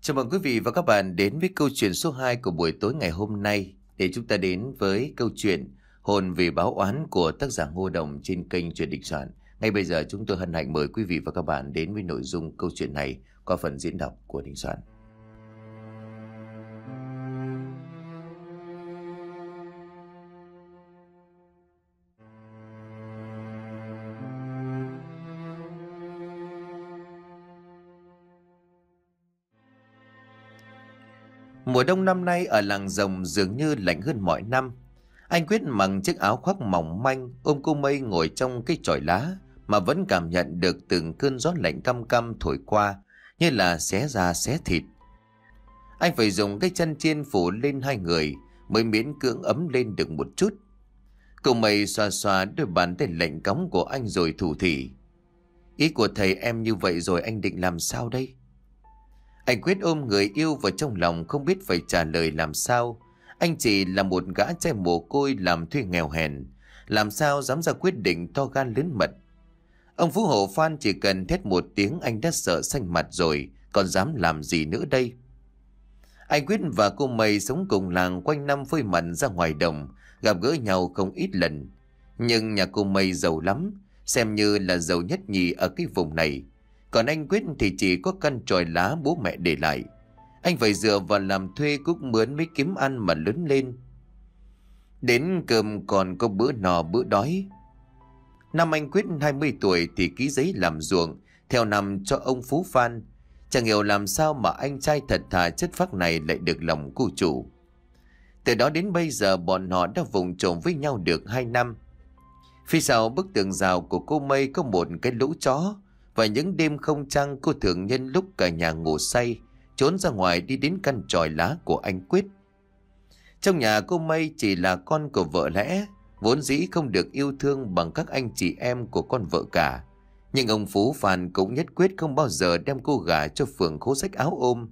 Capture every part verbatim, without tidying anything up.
Chào mừng quý vị và các bạn đến với câu chuyện số hai của buổi tối ngày hôm nay, để chúng ta đến với câu chuyện Hồn vì báo oán của tác giả Ngô Đồng trên kênh Truyện Đình Soạn. Ngay bây giờ chúng tôi hân hạnh mời quý vị và các bạn đến với nội dung câu chuyện này qua phần diễn đọc của Đình Soạn. Mùa đông năm nay ở làng Rồng dường như lạnh hơn mọi năm. Anh Quyết mặc chiếc áo khoác mỏng manh, ôm cô Mây ngồi trong cái chòi lá mà vẫn cảm nhận được từng cơn gió lạnh căm căm thổi qua, như là xé da xé thịt. Anh phải dùng cái chân chiên phủ lên hai người mới miễn cưỡng ấm lên được một chút. Cô Mây xoa xoa đôi bàn tay lạnh cóng của anh rồi thủ thỉ: "Ý của thầy em như vậy rồi anh định làm sao đây?" Anh Quyết ôm người yêu vào trong lòng, không biết phải trả lời làm sao. Anh chỉ là một gã trai mồ côi làm thuê nghèo hèn, làm sao dám ra quyết định to gan lớn mật. Ông Phú Hộ Phan chỉ cần thét một tiếng anh đã sợ xanh mặt rồi, còn dám làm gì nữa đây. Anh Quyết và cô Mây sống cùng làng quanh năm phơi mặt ra ngoài đồng, gặp gỡ nhau không ít lần. Nhưng nhà cô Mây giàu lắm, xem như là giàu nhất nhì ở cái vùng này. Còn anh Quyết thì chỉ có căn chòi lá bố mẹ để lại. Anh phải dựa vào làm thuê cuốc mướn mới kiếm ăn mà lớn lên. Đến cơm còn có bữa no bữa đói. Năm anh Quyết hai mươi tuổi thì ký giấy làm ruộng theo năm cho ông Phú Phan. Chẳng hiểu làm sao mà anh trai thật thà chất phác này lại được lòng cô chủ. Từ đó đến bây giờ bọn họ đã vụng trộm với nhau được hai năm. Phía sau bức tường rào của cô Mây có một cái lỗ chó, và những đêm không trăng cô thường nhân lúc cả nhà ngủ say trốn ra ngoài đi đến căn chòi lá của anh Quyết. Trong nhà cô Mây chỉ là con của vợ lẽ, vốn dĩ không được yêu thương bằng các anh chị em của con vợ cả. Nhưng ông Phú Phan cũng nhất quyết không bao giờ đem cô gả cho phường khố rách áo ôm.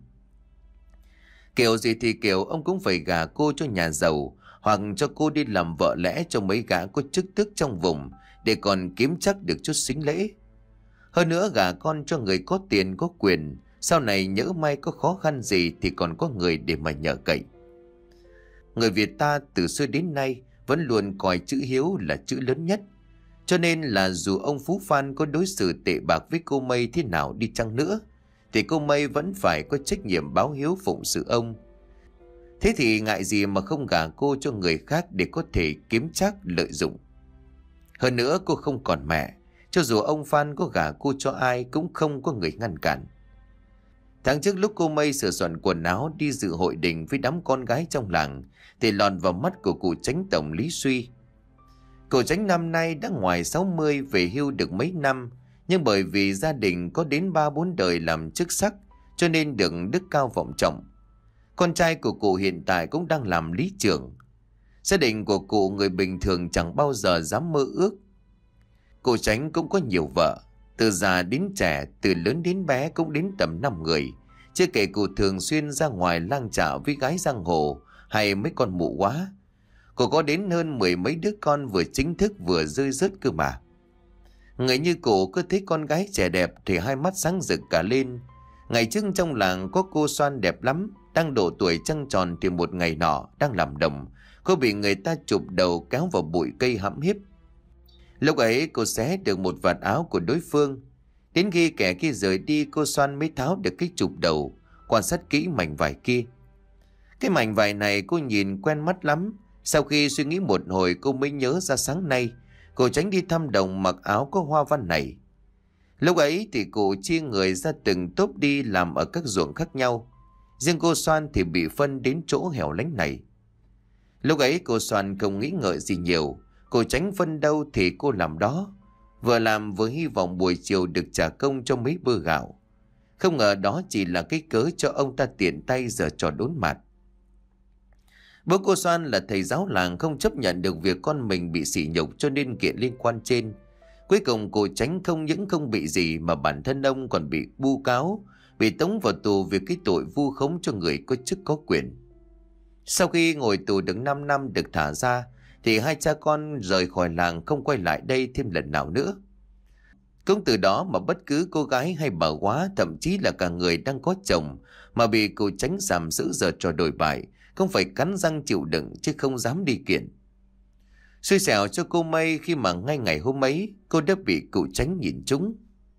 Kiểu gì thì kiểu ông cũng phải gả cô cho nhà giàu, hoặc cho cô đi làm vợ lẽ cho mấy gã có chức tước trong vùng, để còn kiếm chắc được chút sính lễ. Hơn nữa gả con cho người có tiền có quyền, sau này nhỡ may có khó khăn gì thì còn có người để mà nhờ cậy. Người Việt ta từ xưa đến nay vẫn luôn coi chữ hiếu là chữ lớn nhất. Cho nên là dù ông Phú Phan có đối xử tệ bạc với cô Mây thế nào đi chăng nữa, thì cô Mây vẫn phải có trách nhiệm báo hiếu phụng sự ông. Thế thì ngại gì mà không gả cô cho người khác để có thể kiếm trác lợi dụng. Hơn nữa cô không còn mẹ, cho dù ông Phan có gả cô cho ai cũng không có người ngăn cản. Tháng trước lúc cô Mây sửa soạn quần áo đi dự hội đình với đám con gái trong làng, thì lọt vào mắt của cụ Chánh tổng Lý Suy. Cụ Chánh năm nay đã ngoài sáu mươi, về hưu được mấy năm, nhưng bởi vì gia đình có đến ba bốn đời làm chức sắc, cho nên được đức cao vọng trọng. Con trai của cụ hiện tại cũng đang làm lý trưởng. Gia đình của cụ người bình thường chẳng bao giờ dám mơ ước. Cụ Chánh cũng có nhiều vợ, từ già đến trẻ, từ lớn đến bé cũng đến tầm năm người. Chưa kể cụ thường xuyên ra ngoài lang chạ với gái giang hồ hay mấy con mụ quá. Cụ có đến hơn mười mấy đứa con vừa chính thức vừa rơi rớt cơ mà. Người như cụ cứ thấy con gái trẻ đẹp thì hai mắt sáng rực cả lên. Ngày trước trong làng có cô Xoan đẹp lắm, đang độ tuổi trăng tròn thì một ngày nọ đang làm đồng, cô bị người ta chụp đầu kéo vào bụi cây hãm hiếp. Lúc ấy cô xé được một vạt áo của đối phương. Đến khi kẻ kia rời đi, cô Xoan mới tháo được cái chụp đầu, quan sát kỹ mảnh vải kia. Cái mảnh vải này cô nhìn quen mắt lắm. Sau khi suy nghĩ một hồi cô mới nhớ ra sáng nay cô Tránh đi thăm đồng mặc áo có hoa văn này. Lúc ấy thì cô chia người ra từng tốp đi làm ở các ruộng khác nhau. Riêng cô Xoan thì bị phân đến chỗ hẻo lánh này. Lúc ấy cô Xoan không nghĩ ngợi gì nhiều. Cô Tránh phân đâu thì cô làm đó. Vừa làm vừa hy vọng buổi chiều được trả công cho mấy bơ gạo. Không ngờ đó chỉ là cái cớ cho ông ta tiện tay giở trò đốn mặt. Bố cô Xoan là thầy giáo làng, không chấp nhận được việc con mình bị sỉ nhục cho nên kiện liên quan trên. Cuối cùng cô Tránh không những không bị gì mà bản thân ông còn bị bu cáo, bị tống vào tù vì cái tội vu khống cho người có chức có quyền. Sau khi ngồi tù được năm năm được thả ra, thì hai cha con rời khỏi làng không quay lại đây thêm lần nào nữa. Cũng từ đó mà bất cứ cô gái hay bà góa, thậm chí là cả người đang có chồng mà bị cụ Chánh giàm giữ giờ trò đổi bại, không phải cắn răng chịu đựng chứ không dám đi kiện. Xui xẻo cho cô Mây khi mà ngay ngày hôm ấy cô đã bị cụ Chánh nhìn trúng.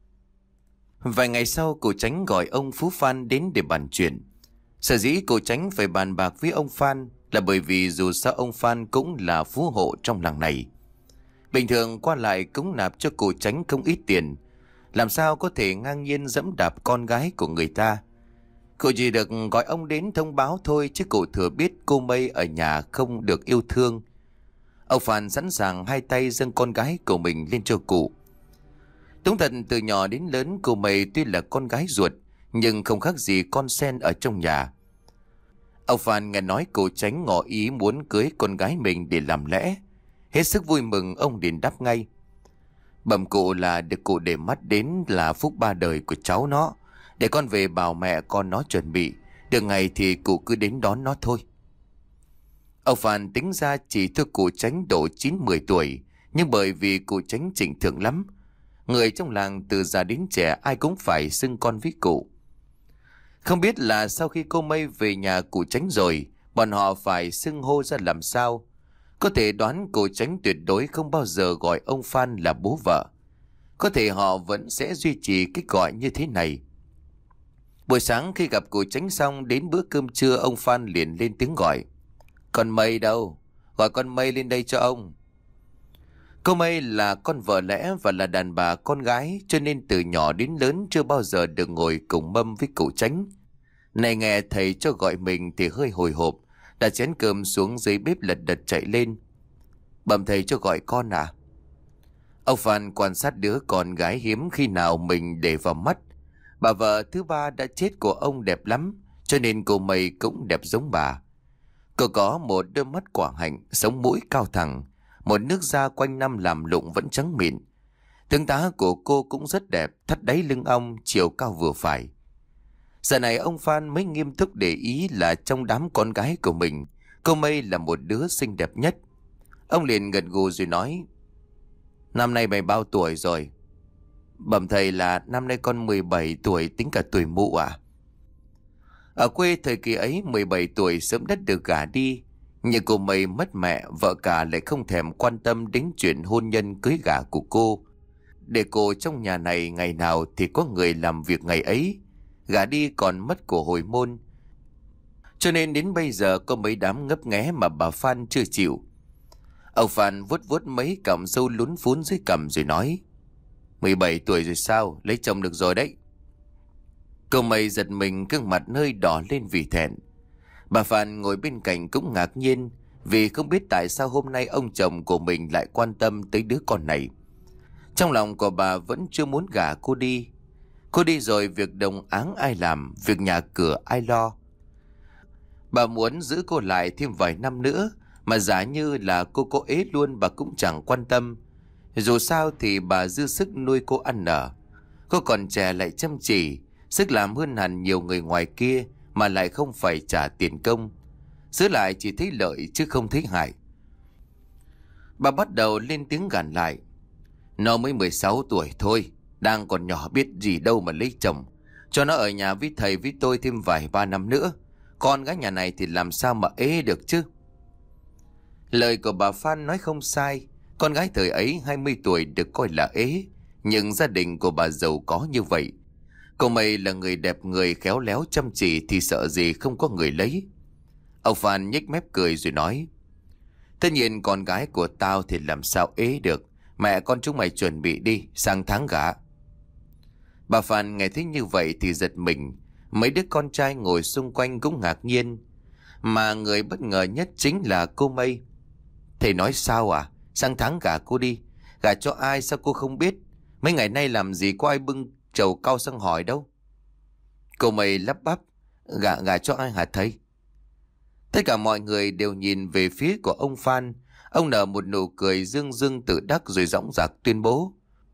Vài ngày sau, cụ Chánh gọi ông Phú Phan đến để bàn chuyện. Sở dĩ cụ Chánh phải bàn bạc với ông Phan là bởi vì dù sao ông Phan cũng là phú hộ trong làng này. Bình thường qua lại cúng nạp cho cụ Chánh không ít tiền, làm sao có thể ngang nhiên dẫm đạp con gái của người ta. Cụ chỉ được gọi ông đến thông báo thôi, chứ cụ thừa biết cô Mây ở nhà không được yêu thương. Ông Phan sẵn sàng hai tay dâng con gái của mình lên cho cụ. Đúng thật, từ nhỏ đến lớn cô Mây tuy là con gái ruột nhưng không khác gì con sen ở trong nhà. Ông Phan nghe nói cụ Chánh ngỏ ý muốn cưới con gái mình để làm lẽ, hết sức vui mừng. Ông liền đáp ngay: Bẩm cụ là được cụ để mắt đến là phúc ba đời của cháu nó, để con về bảo mẹ con nó chuẩn bị, được ngày thì cụ cứ đến đón nó thôi. Ông Phan tính ra chỉ thua cụ Chánh độ chín mười tuổi, nhưng bởi vì cụ Chánh trịnh thượng lắm, người trong làng từ già đến trẻ ai cũng phải xưng con với cụ. Không biết là sau khi cô Mây về nhà cụ Chánh rồi, bọn họ phải xưng hô ra làm sao. Có thể đoán cụ Chánh tuyệt đối không bao giờ gọi ông Phan là bố vợ. Có thể họ vẫn sẽ duy trì cách gọi như thế này. Buổi sáng khi gặp cụ Chánh xong, đến bữa cơm trưa ông Phan liền lên tiếng gọi: Con Mây đâu? Gọi con Mây lên đây cho ông. Cô Mây là con vợ lẽ và là đàn bà con gái, cho nên từ nhỏ đến lớn chưa bao giờ được ngồi cùng mâm với cụ Chánh. Này nghe thầy cho gọi mình thì hơi hồi hộp, đặt chén cơm xuống dưới bếp lật đật chạy lên: Bẩm thầy cho gọi con à? Ông Phan quan sát đứa con gái hiếm khi nào mình để vào mắt. Bà vợ thứ ba đã chết của ông đẹp lắm, cho nên cô Mây cũng đẹp giống bà. Cô có một đôi mắt quả hạnh, sống mũi cao thẳng, một nước da quanh năm làm lụng vẫn trắng mịn. Tướng tá của cô cũng rất đẹp, thắt đáy lưng ong, chiều cao vừa phải. Giờ này ông Phan mới nghiêm túc để ý là trong đám con gái của mình, cô Mây là một đứa xinh đẹp nhất. Ông liền gật gù rồi nói: Năm nay mày bao tuổi rồi? Bẩm thầy là năm nay con mười bảy tuổi, tính cả tuổi mụ à? Ở quê thời kỳ ấy mười bảy tuổi sớm đất được gả đi. Nhưng cô Mây mất mẹ, vợ cả lại không thèm quan tâm đến chuyện hôn nhân cưới gả của cô. Để cô trong nhà này ngày nào thì có người làm việc ngày ấy, gả đi còn mất của hồi môn. Cho nên đến bây giờ có mấy đám ngấp nghé mà bà Phan chưa chịu. Ông Phan vuốt vuốt mấy cọng râu lún phún dưới cằm rồi nói: mười bảy tuổi rồi sao? Lấy chồng được rồi đấy. Cô Mây giật mình, gương mặt hơi đỏ lên vì thẹn. Bà Phan ngồi bên cạnh cũng ngạc nhiên, vì không biết tại sao hôm nay ông chồng của mình lại quan tâm tới đứa con này. Trong lòng của bà vẫn chưa muốn gả cô đi. Cô đi rồi việc đồng áng ai làm, việc nhà cửa ai lo. Bà muốn giữ cô lại thêm vài năm nữa, mà giả như là cô có ế luôn bà cũng chẳng quan tâm. Dù sao thì bà dư sức nuôi cô ăn nở. Cô còn trẻ lại chăm chỉ, sức làm hơn hẳn nhiều người ngoài kia, mà lại không phải trả tiền công. Giữ lại chỉ thấy lợi chứ không thấy hại. Bà bắt đầu lên tiếng gàn lại: Nó mới mười sáu tuổi thôi, đang còn nhỏ biết gì đâu mà lấy chồng. Cho nó ở nhà với thầy với tôi thêm vài ba năm nữa. Con gái nhà này thì làm sao mà ế được chứ? Lời của bà Phan nói không sai. Con gái thời ấy hai mươi tuổi được coi là ế, nhưng gia đình của bà giàu có như vậy. Cô Mây là người đẹp, người khéo léo chăm chỉ thì sợ gì không có người lấy. Ông Phan nhếch mép cười rồi nói: Tất nhiên con gái của tao thì làm sao ế được. Mẹ con chúng mày chuẩn bị đi, sang tháng gả. Bà Phan nghe thấy như vậy thì giật mình. Mấy đứa con trai ngồi xung quanh cũng ngạc nhiên. Mà người bất ngờ nhất chính là cô Mây. Thầy nói sao à? Sang tháng gả cô đi. Gả cho ai sao cô không biết? Mấy ngày nay làm gì có ai bưng chầu cau sang hỏi đâu. Cô Mây lắp bắp: Gả gả cho ai hả thầy? Tất cả mọi người đều nhìn về phía của ông Phan. Ông nở một nụ cười dương dương tự đắc rồi dõng dạc tuyên bố: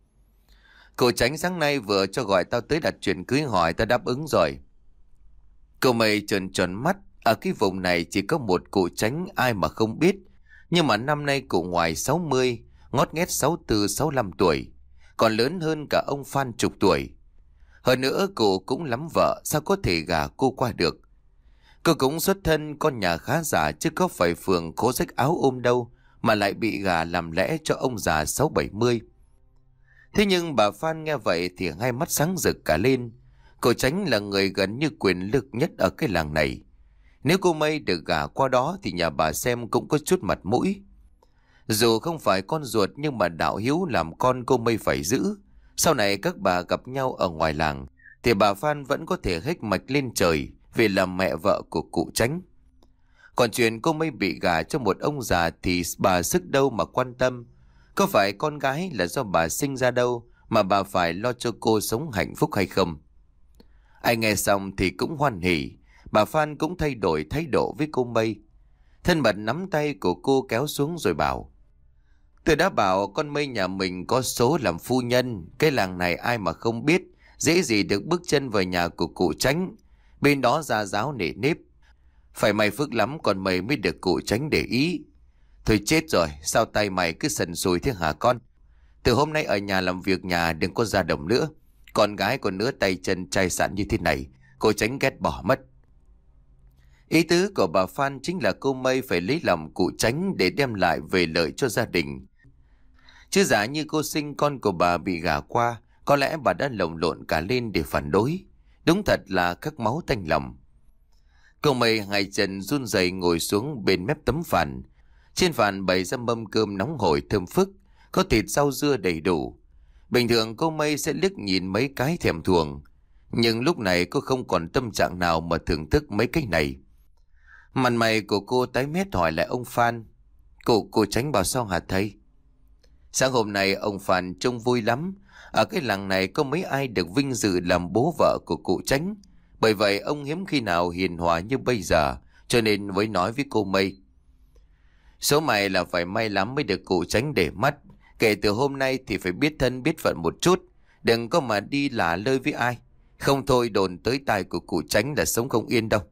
Cô Chánh sáng nay vừa cho gọi tao tới đặt chuyện cưới hỏi, tao đáp ứng rồi. Cô Mây tròn tròn mắt. Ở cái vùng này chỉ có một cụ Chánh, ai mà không biết. Nhưng mà năm nay cụ ngoài sáu mươi, ngót nghét sáu tư sáu lăm tuổi. còn lớn hơn cả ông Phan chục tuổi. Hơn nữa cụ cũng lắm vợ, sao có thể gả cô qua được. Cô cũng xuất thân con nhà khá giả, chứ có phải phường khố rách áo ôm đâu mà lại bị gả làm lẽ cho ông già sáu bảy mươi. Thế nhưng bà Phan nghe vậy thì hai mắt sáng rực cả lên. Cô Tránh là người gần như quyền lực nhất ở cái làng này. Nếu cô Mây được gả qua đó thì nhà bà xem cũng có chút mặt mũi. Dù không phải con ruột nhưng mà đạo hiếu làm con cô Mây phải giữ. Sau này các bà gặp nhau ở ngoài làng thì bà Phan vẫn có thể hếch mạch lên trời vì là mẹ vợ của cụ Tránh. Còn chuyện cô Mây bị gả cho một ông già thì bà sức đâu mà quan tâm. Có phải con gái là do bà sinh ra đâu mà bà phải lo cho cô sống hạnh phúc hay không? Ai nghe xong thì cũng hoan hỉ. Bà Phan cũng thay đổi thái độ với cô Mây. Thân mật nắm tay của cô kéo xuống rồi bảo: Tôi đã bảo con Mây nhà mình có số làm phu nhân. Cái làng này ai mà không biết, dễ gì được bước chân vào nhà của cụ Tránh. Bên đó gia giáo nể nếp. Phải mày phước lắm con mày mới được cụ Tránh để ý. Thôi chết rồi, sao tay mày cứ sần sùi thế hả con? Từ hôm nay ở nhà làm việc nhà đừng có ra đồng nữa. Con gái còn nữa tay chân chai sẵn như thế này, cô Tránh ghét bỏ mất. Ý tứ của bà Phan chính là cô Mây phải lấy lòng cụ Tránh để đem lại về lợi cho gia đình. Chứ giả như cô sinh con của bà bị gả qua, có lẽ bà đã lồng lộn cả lên để phản đối. Đúng thật là khắc máu tanh lòng. Cô Mây hai chân run rẩy ngồi xuống bên mép tấm phản. Trên phản bày ra mâm cơm nóng hổi thơm phức, có thịt rau dưa đầy đủ. Bình thường cô Mây sẽ liếc nhìn mấy cái thèm thuồng, nhưng lúc này cô không còn tâm trạng nào mà thưởng thức mấy cái này. Mặt mày của cô tái mét hỏi lại ông Phan: Cô, cô Tránh bảo sao hả thầy? Sáng hôm nay ông Phan trông vui lắm. Ở cái làng này có mấy ai được vinh dự làm bố vợ của cụ Tránh. Bởi vậy ông hiếm khi nào hiền hòa như bây giờ, cho nên mới nói với cô Mây: Số mày là phải may lắm mới được cụ Tránh để mắt. Kể từ hôm nay thì phải biết thân biết phận một chút, đừng có mà đi lả lơi với ai. Không thôi đồn tới tai của cụ Tránh là sống không yên đâu.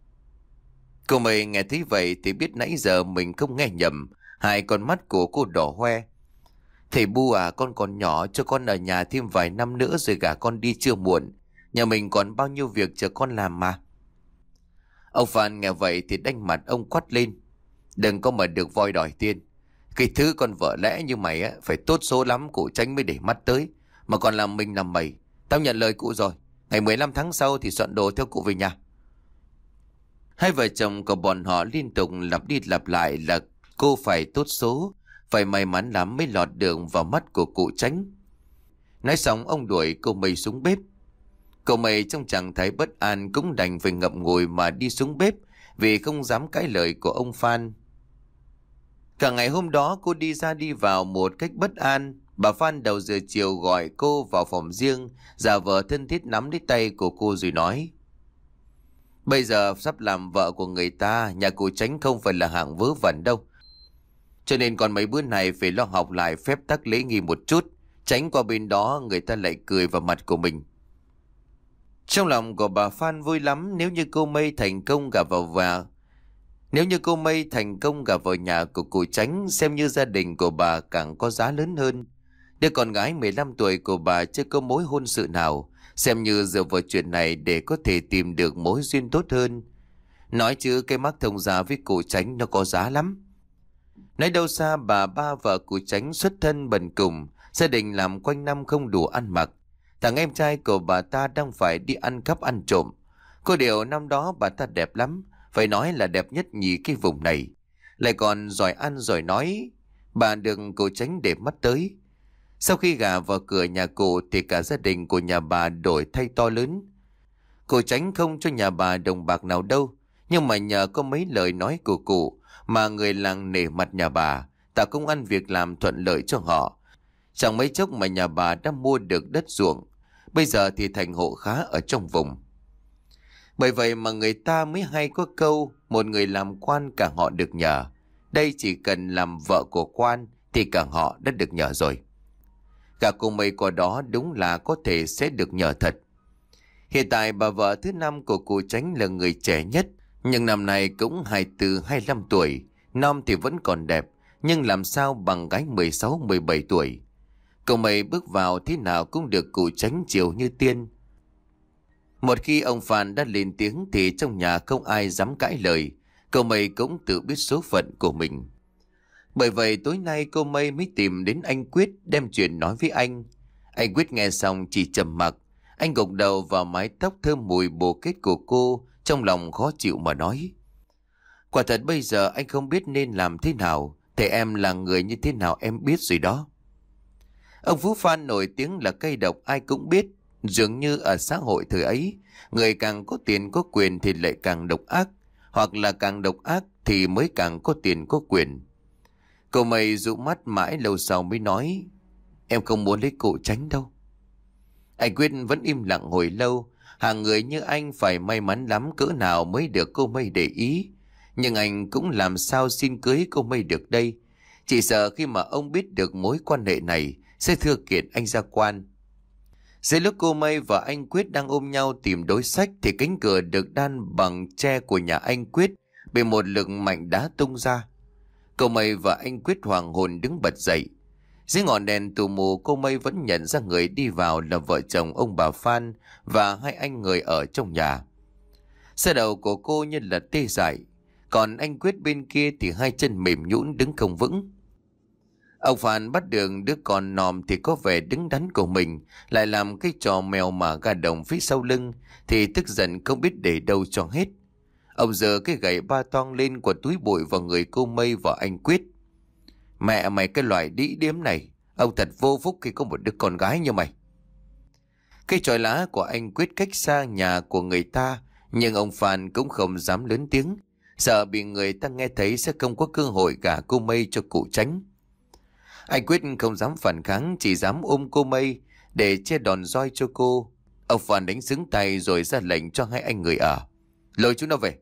Cô Mây nghe thấy vậy thì biết nãy giờ mình không nghe nhầm. Hai con mắt của cô đỏ hoe. Thầy Bu à, con còn nhỏ, cho con ở nhà thêm vài năm nữa rồi gả con đi chưa muộn. Nhà mình còn bao nhiêu việc chờ con làm mà. Ông Phan nghe vậy thì đanh mặt ông quát lên: Đừng có mà được voi đòi tiền. Cái thứ con vợ lẽ như mày á, phải tốt số lắm cụ Tránh mới để mắt tới. Mà còn làm mình làm mày. Tao nhận lời cụ rồi. Ngày mười lăm tháng sau thì soạn đồ theo cụ về nhà. Hai vợ chồng của bọn họ liên tục lặp đi lặp lại là cô phải tốt số, phải may mắn lắm mới lọt đường vào mắt của cụ Tránh. Nói xong ông đuổi cô Mây xuống bếp. Cô Mây trong trạng thái bất an cũng đành phải ngậm ngùi mà đi xuống bếp, vì không dám cãi lời của ông Phan. Cả ngày hôm đó cô đi ra đi vào một cách bất an. Bà Phan đầu giờ chiều gọi cô vào phòng riêng, giả vờ thân thiết nắm lấy tay của cô rồi nói: Bây giờ sắp làm vợ của người ta, nhà cụ Tránh không phải là hạng vớ vẩn đâu. Cho nên còn mấy bữa này phải lo học lại phép tắc lễ nghi một chút, tránh qua bên đó người ta lại cười vào mặt của mình. Trong lòng của bà Phan vui lắm nếu như cô Mây thành công gả vào vào. Nếu như cô Mây thành công gả vào nhà của cụ Tránh, xem như gia đình của bà càng có giá lớn hơn. Đứa con gái mười lăm tuổi của bà chưa có mối hôn sự nào, xem như dựa vào chuyện này để có thể tìm được mối duyên tốt hơn. Nói chứ cái mác thông gia với cụ Tránh nó có giá lắm. Nói đâu xa bà ba vợ cụ Tránh xuất thân bần cùng, gia đình làm quanh năm không đủ ăn mặc. Thằng em trai của bà ta đang phải đi ăn cắp ăn trộm. Có điều năm đó bà ta đẹp lắm, phải nói là đẹp nhất nhì cái vùng này. Lại còn giỏi ăn giỏi nói, bà được cụ Tránh để mắt tới. Sau khi gả vào cửa nhà cụ thì cả gia đình của nhà bà đổi thay to lớn. Cụ Tránh không cho nhà bà đồng bạc nào đâu, nhưng mà nhờ có mấy lời nói của cụ mà người làng nể mặt nhà bà, tạo công ăn việc làm thuận lợi cho họ. Chẳng mấy chốc mà nhà bà đã mua được đất ruộng, bây giờ thì thành hộ khá ở trong vùng. Bởi vậy mà người ta mới hay có câu một người làm quan cả họ được nhờ. Đây chỉ cần làm vợ của quan thì cả họ đã được nhờ rồi. Cả cô Mây qua đó đúng là có thể sẽ được nhờ thật. Hiện tại bà vợ thứ năm của cụ Tránh là người trẻ nhất, nhưng năm nay cũng hai mươi tư hai mươi lăm tuổi, non thì vẫn còn đẹp, nhưng làm sao bằng gái mười sáu mười bảy tuổi. Cậu Mây bước vào thế nào cũng được cụ Tránh chiều như tiên. Một khi ông Phan đã lên tiếng thì trong nhà không ai dám cãi lời. Cậu Mây cũng tự biết số phận của mình. Bởi vậy tối nay cô Mây mới tìm đến anh Quyết đem chuyện nói với anh. Anh Quyết nghe xong chỉ trầm mặc. Anh gục đầu vào mái tóc thơm mùi bồ kết của cô, trong lòng khó chịu mà nói. Quả thật bây giờ anh không biết nên làm thế nào. Thế em là người như thế nào em biết rồi đó. Ông Phú Phan nổi tiếng là cây độc ai cũng biết. Dường như ở xã hội thời ấy, người càng có tiền có quyền thì lại càng độc ác, hoặc là càng độc ác thì mới càng có tiền có quyền. Cậu Mây dụ mắt mãi lâu sau mới nói, em không muốn lấy cụ Tránh đâu. Anh Quyết vẫn im lặng hồi lâu. Hàng người như anh phải may mắn lắm cỡ nào mới được cô Mây để ý. Nhưng anh cũng làm sao xin cưới cô Mây được đây. Chỉ sợ khi mà ông biết được mối quan hệ này sẽ thưa kiện anh ra quan. Giữa lúc cô Mây và anh Quyết đang ôm nhau tìm đối sách thì cánh cửa được đan bằng tre của nhà anh Quyết bị một lực mạnh đá tung ra. Cô Mây và anh Quyết hoàng hồn đứng bật dậy. Dưới ngọn đèn tù mù cô Mây vẫn nhận ra người đi vào là vợ chồng ông bà Phan và hai anh người ở trong nhà. Xe đầu của cô như là tê dại, còn anh Quyết bên kia thì hai chân mềm nhũn đứng không vững. Ông Phan bắt được đứa con nòm thì có vẻ đứng đắn của mình, lại làm cái trò mèo mà gà đồng phía sau lưng thì tức giận không biết để đâu cho hết. Ông giơ cái gậy ba toang lên của túi bụi vào người cô Mây và anh Quyết. Mẹ mày cái loại đĩ điếm này, ông thật vô phúc khi có một đứa con gái như mày. Cái chòi lá của anh Quyết cách xa nhà của người ta, nhưng ông Phan cũng không dám lớn tiếng, sợ bị người ta nghe thấy sẽ không có cơ hội gả cô Mây cho cụ Tránh. Anh Quyết không dám phản kháng, chỉ dám ôm cô Mây để che đòn roi cho cô. Ông Phan đánh xứng tay rồi ra lệnh cho hai anh người ở, lôi chúng nó về.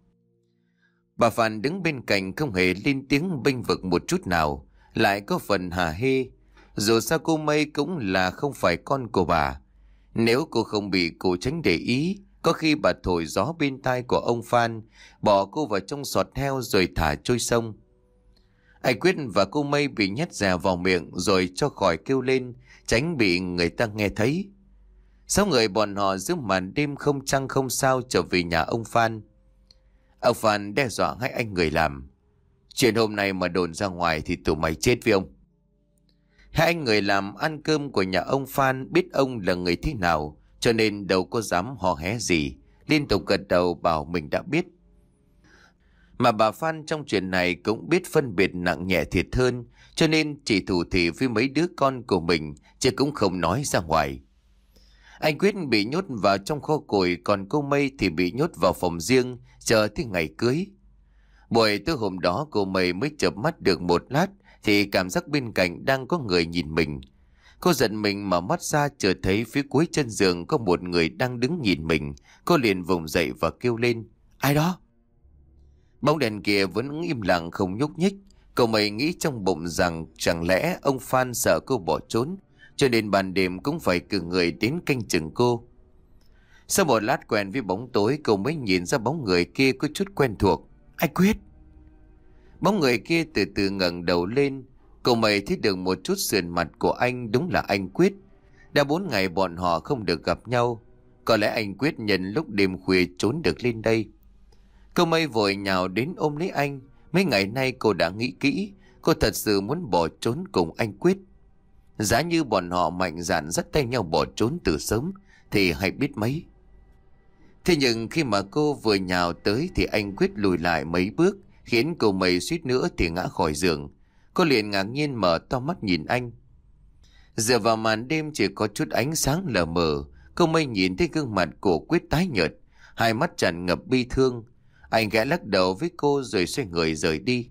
Bà Phan đứng bên cạnh không hề lên tiếng bênh vực một chút nào, lại có phần hả hê. Dù sao cô Mây cũng là không phải con của bà. Nếu cô không bị cụ Tránh để ý, có khi bà thổi gió bên tai của ông Phan, bỏ cô vào trong sọt heo rồi thả trôi sông. Anh Quyết và cô Mây bị nhét dè vào miệng rồi cho khỏi kêu lên, tránh bị người ta nghe thấy. Sáu người bọn họ giữa màn đêm không trăng không sao trở về nhà ông Phan. Ông Phan đe dọa hai anh người làm, chuyện hôm nay mà đồn ra ngoài thì tụi mày chết với ông. Hai anh người làm ăn cơm của nhà ông Phan biết ông là người thế nào, cho nên đâu có dám hò hé gì, liên tục gật đầu bảo mình đã biết. Mà bà Phan trong chuyện này cũng biết phân biệt nặng nhẹ thiệt hơn, cho nên chỉ thủ thỉ với mấy đứa con của mình, chứ cũng không nói ra ngoài. Anh Quyết bị nhốt vào trong kho củi, còn cô Mây thì bị nhốt vào phòng riêng, chờ tới ngày cưới. Buổi tối hôm đó cô Mây mới chợp mắt được một lát, thì cảm giác bên cạnh đang có người nhìn mình. Cô giận mình mở mắt ra, chợt thấy phía cuối chân giường có một người đang đứng nhìn mình. Cô liền vùng dậy và kêu lên, ai đó? Bóng đèn kia vẫn im lặng không nhúc nhích. Cô Mây nghĩ trong bụng rằng chẳng lẽ ông Phan sợ cô bỏ trốn, cho nên ban đêm cũng phải cử người đến canh chừng cô. Sau một lát quen với bóng tối, cô mới nhìn ra bóng người kia có chút quen thuộc. Anh Quyết! Bóng người kia từ từ ngẩng đầu lên. Cô Mây thấy được một chút sườn mặt của anh, đúng là anh Quyết. Đã bốn ngày bọn họ không được gặp nhau, có lẽ anh Quyết nhân lúc đêm khuya trốn được lên đây. Cô Mây vội nhào đến ôm lấy anh. Mấy ngày nay cô đã nghĩ kỹ, cô thật sự muốn bỏ trốn cùng anh Quyết. Giá như bọn họ mạnh dạn dắt tay nhau bỏ trốn từ sớm thì hay biết mấy. Thế nhưng khi mà cô vừa nhào tới thì anh Quyết lùi lại mấy bước, khiến cô Mây suýt nữa thì ngã khỏi giường. Cô liền ngạc nhiên mở to mắt nhìn anh. Dựa vào màn đêm chỉ có chút ánh sáng lờ mờ, cô Mây nhìn thấy gương mặt của Quyết tái nhợt, hai mắt tràn ngập bi thương. Anh khẽ lắc đầu với cô rồi xoay người rời đi.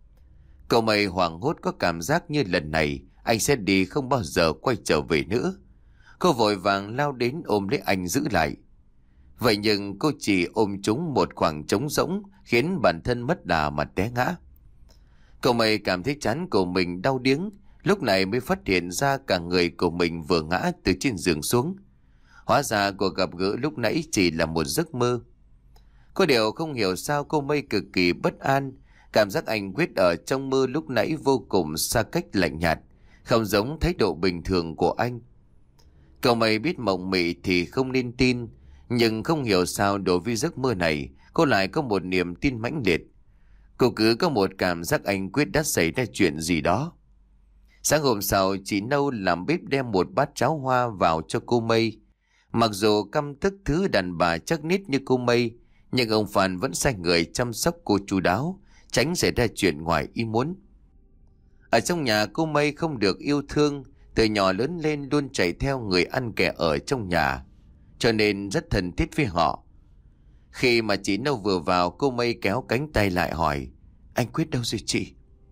Cô Mây hoảng hốt, có cảm giác như lần này anh sẽ đi không bao giờ quay trở về nữa. Cô vội vàng lao đến ôm lấy anh giữ lại. Vậy nhưng cô chỉ ôm trúng một khoảng trống rỗng, khiến bản thân mất đà mà té ngã. Cô Mây cảm thấy trán của mình đau điếng, lúc này mới phát hiện ra cả người của mình vừa ngã từ trên giường xuống. Hóa ra cuộc gặp gỡ lúc nãy chỉ là một giấc mơ. Có điều không hiểu sao cô Mây cực kỳ bất an. Cảm giác anh Quyết ở trong mơ lúc nãy vô cùng xa cách lạnh nhạt, không giống thái độ bình thường của anh. Cậu mày biết mộng mị thì không nên tin, nhưng không hiểu sao đối với giấc mơ này, cô lại có một niềm tin mãnh liệt. Cô cứ có một cảm giác anh Quyết đã xảy ra chuyện gì đó. Sáng hôm sau, chị Nâu làm bếp đem một bát cháo hoa vào cho cô Mây. Mặc dù căm tức thứ đàn bà chắc nít như cô Mây, nhưng ông Phan vẫn sai người chăm sóc cô chu đáo, tránh xảy ra chuyện ngoài ý muốn. Ở trong nhà, cô Mây không được yêu thương, từ nhỏ lớn lên luôn chạy theo người ăn kẻ ở trong nhà, cho nên rất thân thiết với họ. Khi mà chị Nâu vừa vào, cô Mây kéo cánh tay lại hỏi: "Anh Quyết đâu rồi chị?"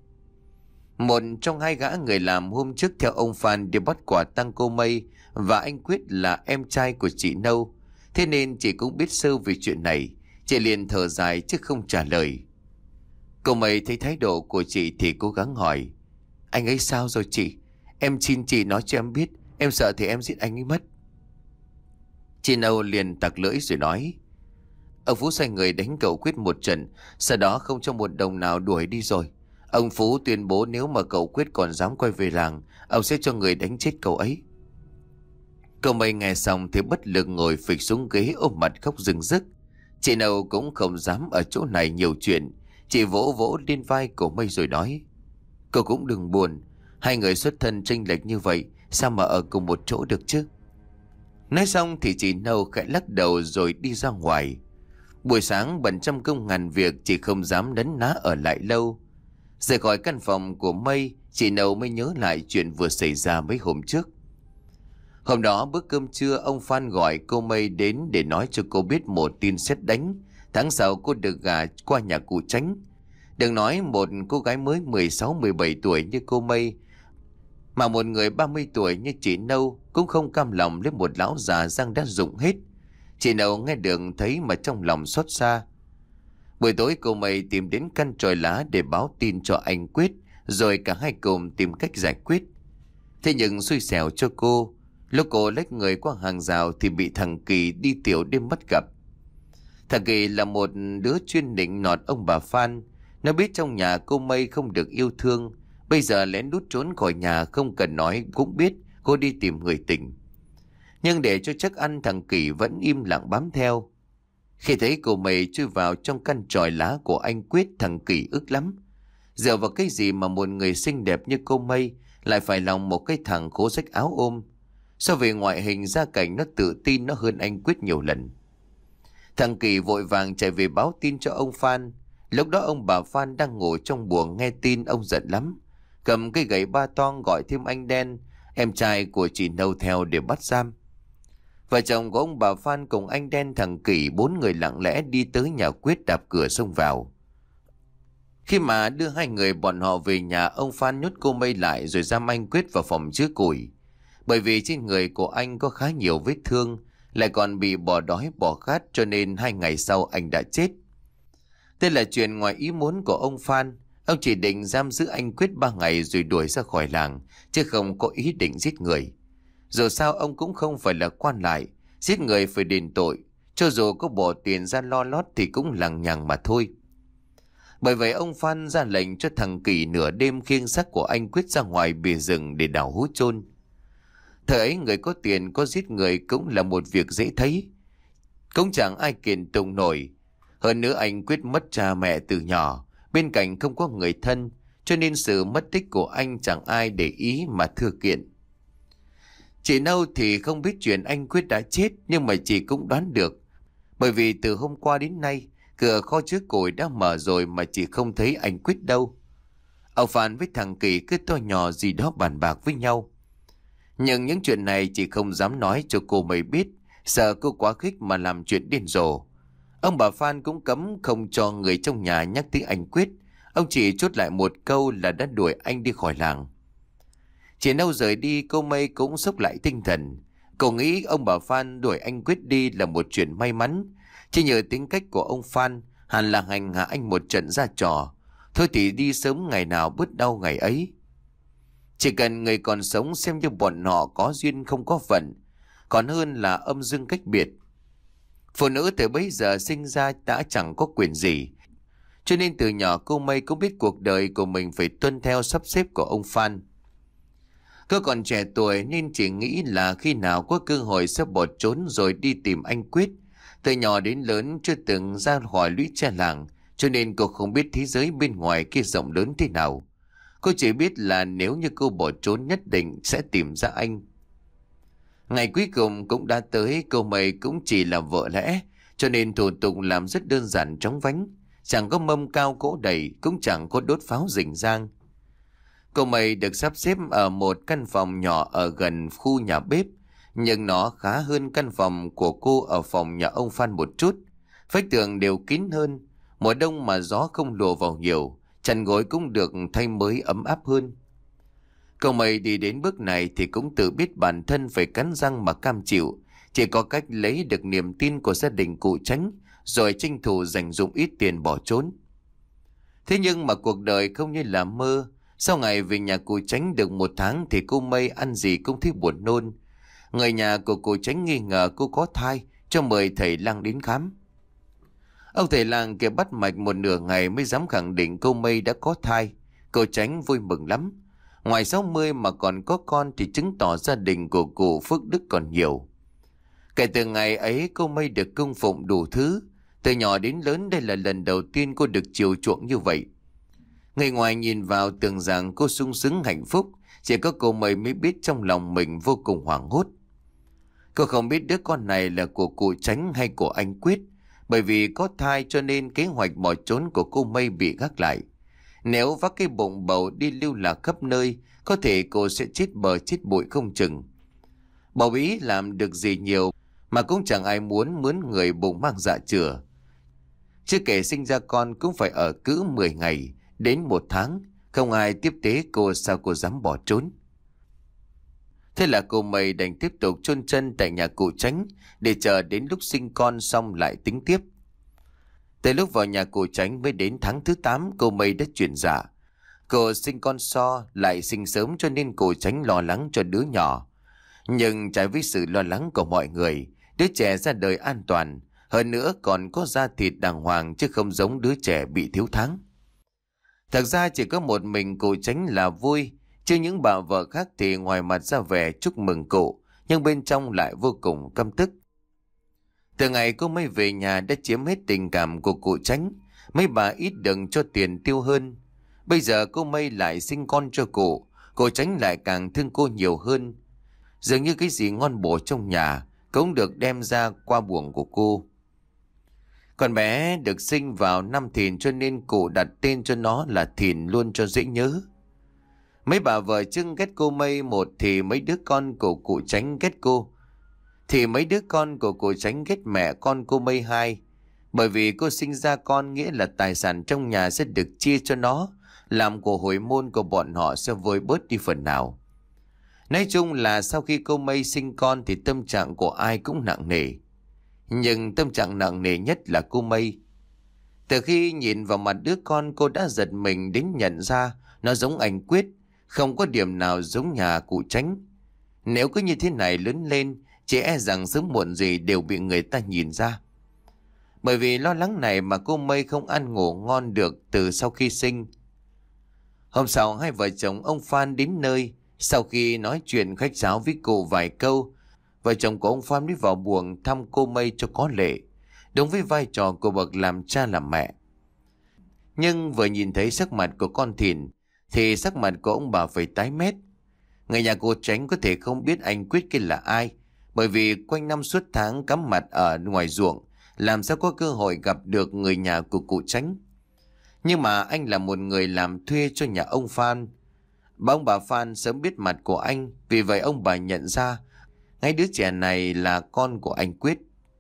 Một trong hai gã người làm hôm trước theo ông Phan đi bắt quả tang cô Mây và anh Quyết là em trai của chị Nâu, thế nên chị cũng biết sơ về chuyện này. Chị liền thở dài chứ không trả lời. Cô Mây thấy thái độ của chị thì cố gắng hỏi: "Anh ấy sao rồi chị? Em xin chị nói cho em biết, em sợ thì em giết anh ấy mất." Chị Nâu liền tặc lưỡi rồi nói: "Ông Phú sai người đánh cậu Quyết một trận, sau đó không cho một đồng nào đuổi đi rồi. Ông Phú tuyên bố nếu mà cậu Quyết còn dám quay về làng, ông sẽ cho người đánh chết cậu ấy." Cậu Mây nghe xong thì bất lực ngồi phịch xuống ghế ôm mặt khóc rưng rức. Chị Nâu cũng không dám ở chỗ này nhiều chuyện. Chị vỗ vỗ lên vai của Mây rồi nói: "Cậu cũng đừng buồn, hai người xuất thân chênh lệch như vậy, sao mà ở cùng một chỗ được chứ?" Nói xong thì chị Nâu khẽ lắc đầu rồi đi ra ngoài. Buổi sáng bận trăm công ngàn việc, chị không dám nấn ná ở lại lâu. Rời khỏi căn phòng của Mây, chị Nâu mới nhớ lại chuyện vừa xảy ra mấy hôm trước. Hôm đó bữa cơm trưa, ông Phan gọi cô Mây đến để nói cho cô biết một tin sét đánh. Tháng sau cô được gả qua nhà cụ Tránh. Đừng nói một cô gái mới mười sáu mười bảy tuổi như cô Mây, mà một người ba mươi tuổi như chị Nâu cũng không cam lòng lấy một lão già răng đã rụng hết. Chị Nâu nghe được thấy mà trong lòng xót xa. Buổi tối cô Mây tìm đến căn chòi lá để báo tin cho anh Quyết, rồi cả hai cùng tìm cách giải quyết. Thế nhưng xui xẻo cho cô, lúc cô lách người qua hàng rào thì bị thằng Kỳ đi tiểu đêm bắt gặp. Thằng Kỳ là một đứa chuyên nịnh nọt ông bà Phan. Nó biết trong nhà cô Mây không được yêu thương, bây giờ lén lút trốn khỏi nhà, không cần nói cũng biết cô đi tìm người tình. Nhưng để cho chắc ăn, thằng Kỳ vẫn im lặng bám theo. Khi thấy cô Mây chui vào trong căn chòi lá của anh Quyết, thằng Kỳ ức lắm. Dựa vào cái gì mà một người xinh đẹp như cô Mây lại phải lòng một cái thằng khố rách áo ôm? So về ngoại hình gia cảnh, nó tự tin nó hơn anh Quyết nhiều lần. Thằng Kỳ vội vàng chạy về báo tin cho ông Phan. Lúc đó ông bà Phan đang ngồi trong buồng nghe tin, ông giận lắm, cầm cây gậy ba toang gọi thêm anh Đen, em trai của chị Nâu, theo để bắt giam. Vợ chồng của ông bà Phan cùng anh Đen, thằng Kỳ, bốn người lặng lẽ đi tới nhà Quyết, đạp cửa xông vào. Khi mà đưa hai người bọn họ về nhà, ông Phan nhốt cô Mây lại rồi giam anh Quyết vào phòng chứa củi. Bởi vì trên người của anh có khá nhiều vết thương, lại còn bị bỏ đói bỏ khát, cho nên hai ngày sau anh đã chết. Đây là chuyện ngoài ý muốn của ông Phan. Ông chỉ định giam giữ anh Quyết ba ngày rồi đuổi ra khỏi làng, chứ không có ý định giết người. Dù sao ông cũng không phải là quan lại, giết người phải đền tội, cho dù có bỏ tiền ra lo lót thì cũng lằng nhằng mà thôi. Bởi vậy ông Phan ra lệnh cho thằng Kỳ nửa đêm khiêng xác của anh Quyết ra ngoài bìa rừng để đào hố chôn. Thời ấy người có tiền có giết người cũng là một việc dễ thấy, cũng chẳng ai kiện tụng nổi. Hơn nữa anh Quyết mất cha mẹ từ nhỏ, bên cạnh không có người thân, cho nên sự mất tích của anh chẳng ai để ý mà thưa kiện. Chị Nâu thì không biết chuyện anh Quyết đã chết, nhưng mà chị cũng đoán được. Bởi vì từ hôm qua đến nay, cửa kho chứa củi đã mở rồi mà chị không thấy anh Quyết đâu. Ông Phan với thằng Kỳ cứ to nhỏ gì đó bàn bạc với nhau. Nhưng những chuyện này chị không dám nói cho cô Mây biết, sợ cô quá khích mà làm chuyện điên rồ. Ông bà Phan cũng cấm không cho người trong nhà nhắc tới anh Quyết. Ông chỉ chốt lại một câu là đã đuổi anh đi khỏi làng. Chỉ Nâu rời đi, cô Mây cũng xốc lại tinh thần. Cô nghĩ ông bà Phan đuổi anh Quyết đi là một chuyện may mắn. Chỉ nhờ tính cách của ông Phan, hẳn là hành hạ anh một trận ra trò. Thôi thì đi sớm ngày nào bớt đau ngày ấy. Chỉ cần người còn sống xem như bọn họ có duyên không có phận, còn hơn là âm dương cách biệt. Phụ nữ từ bấy giờ sinh ra đã chẳng có quyền gì, cho nên từ nhỏ cô Mây cũng biết cuộc đời của mình phải tuân theo sắp xếp của ông Phan. Cô còn trẻ tuổi nên chỉ nghĩ là khi nào có cơ hội sẽ bỏ trốn rồi đi tìm anh Quyết. Từ nhỏ đến lớn chưa từng ra khỏi lũy tre làng, cho nên cô không biết thế giới bên ngoài kia rộng lớn thế nào. Cô chỉ biết là nếu như cô bỏ trốn nhất định sẽ tìm ra anh. Ngày cuối cùng cũng đã tới, cô Mây cũng chỉ là vợ lẽ, cho nên thủ tục làm rất đơn giản chóng vánh. Chẳng có mâm cao cỗ đầy, cũng chẳng có đốt pháo rình rang. Cô Mây được sắp xếp ở một căn phòng nhỏ ở gần khu nhà bếp, nhưng nó khá hơn căn phòng của cô ở phòng nhà ông Phan một chút. Vách tường đều kín hơn, mùa đông mà gió không lùa vào nhiều, chăn gối cũng được thay mới ấm áp hơn. Cô Mây đi đến bước này thì cũng tự biết bản thân phải cắn răng mà cam chịu, chỉ có cách lấy được niềm tin của gia đình cụ Chánh, rồi tranh thủ dành dụm ít tiền bỏ trốn. Thế nhưng mà cuộc đời không như là mơ. Sau ngày về nhà cụ Chánh được một tháng thì cô Mây ăn gì cũng thấy buồn nôn. Người nhà của cụ Chánh nghi ngờ cô có thai, cho mời thầy lang đến khám. Ông thầy lang kia bắt mạch một nửa ngày mới dám khẳng định cô Mây đã có thai. Cô Chánh vui mừng lắm. Ngoài sáu mươi mà còn có con thì chứng tỏ gia đình của cụ phước đức còn nhiều. Kể từ ngày ấy cô Mây được cung phụng đủ thứ. Từ nhỏ đến lớn đây là lần đầu tiên cô được chiều chuộng như vậy. Người ngoài nhìn vào tưởng rằng cô sung sướng hạnh phúc, chỉ có cô Mây mới biết trong lòng mình vô cùng hoảng hốt. Cô không biết đứa con này là của cụ Chánh hay của anh Quyết, bởi vì có thai cho nên kế hoạch bỏ trốn của cô Mây bị gác lại. Nếu vác cái bụng bầu đi lưu lạc khắp nơi, có thể cô sẽ chết bờ chết bụi không chừng. Bầu bí làm được gì nhiều mà cũng chẳng ai muốn mướn người bụng mang dạ chửa. Chưa kể sinh ra con cũng phải ở cữ mười ngày đến một tháng, không ai tiếp tế cô, sao cô dám bỏ trốn. Thế là cô Mây đành tiếp tục chôn chân tại nhà cụ Chánh để chờ đến lúc sinh con xong lại tính tiếp. Từ lúc vào nhà cụ Chánh mới đến tháng thứ tám, cô Mây đã chuyển dạ. Cô sinh con so, lại sinh sớm cho nên cụ Chánh lo lắng cho đứa nhỏ. Nhưng trái với sự lo lắng của mọi người, đứa trẻ ra đời an toàn, hơn nữa còn có da thịt đàng hoàng chứ không giống đứa trẻ bị thiếu tháng. Thật ra chỉ có một mình cụ Chánh là vui, chứ những bà vợ khác thì ngoài mặt ra vẻ chúc mừng cụ, nhưng bên trong lại vô cùng căm tức. Từ ngày cô Mây về nhà đã chiếm hết tình cảm của cụ Chánh, mấy bà ít đừng cho tiền tiêu hơn. Bây giờ cô Mây lại sinh con cho cụ, cụ Chánh lại càng thương cô nhiều hơn. Dường như cái gì ngon bổ trong nhà cũng được đem ra qua buồng của cô. Con bé được sinh vào năm Thìn cho nên cụ đặt tên cho nó là Thìn luôn cho dễ nhớ. Mấy bà vợ chưng ghét cô Mây một thì mấy đứa con của cụ Chánh ghét cô. Thì mấy đứa con của cụ Chánh ghét mẹ con cô Mây hai. Bởi vì cô sinh ra con nghĩa là tài sản trong nhà sẽ được chia cho nó, làm của hồi môn của bọn họ sẽ vơi bớt đi phần nào. Nói chung là sau khi cô Mây sinh con thì tâm trạng của ai cũng nặng nề. Nhưng tâm trạng nặng nề nhất là cô Mây. Từ khi nhìn vào mặt đứa con, cô đã giật mình đến nhận ra nó giống anh Quyết, không có điểm nào giống nhà cụ Chánh. Nếu cứ như thế này lớn lên, chỉ e rằng sớm muộn gì đều bị người ta nhìn ra. Bởi vì lo lắng này mà cô Mây không ăn ngủ ngon được từ sau khi sinh. Hôm sau hai vợ chồng ông Phan đến nơi. Sau khi nói chuyện khách sáo với cô vài câu, vợ chồng của ông Phan mới vào buồng thăm cô Mây cho có lệ, đúng với vai trò của bậc làm cha làm mẹ. Nhưng vừa nhìn thấy sắc mặt của con Thìn thì sắc mặt của ông bà phải tái mét. Người nhà cô Chánh có thể không biết anh Quyết kia là ai, bởi vì quanh năm suốt tháng cắm mặt ở ngoài ruộng, làm sao có cơ hội gặp được người nhà của cụ Chánh. Nhưng mà anh là một người làm thuê cho nhà ông Phan. Bà ông bà Phan sớm biết mặt của anh, vì vậy ông bà nhận ra ngay đứa trẻ này là con của anh Quyết.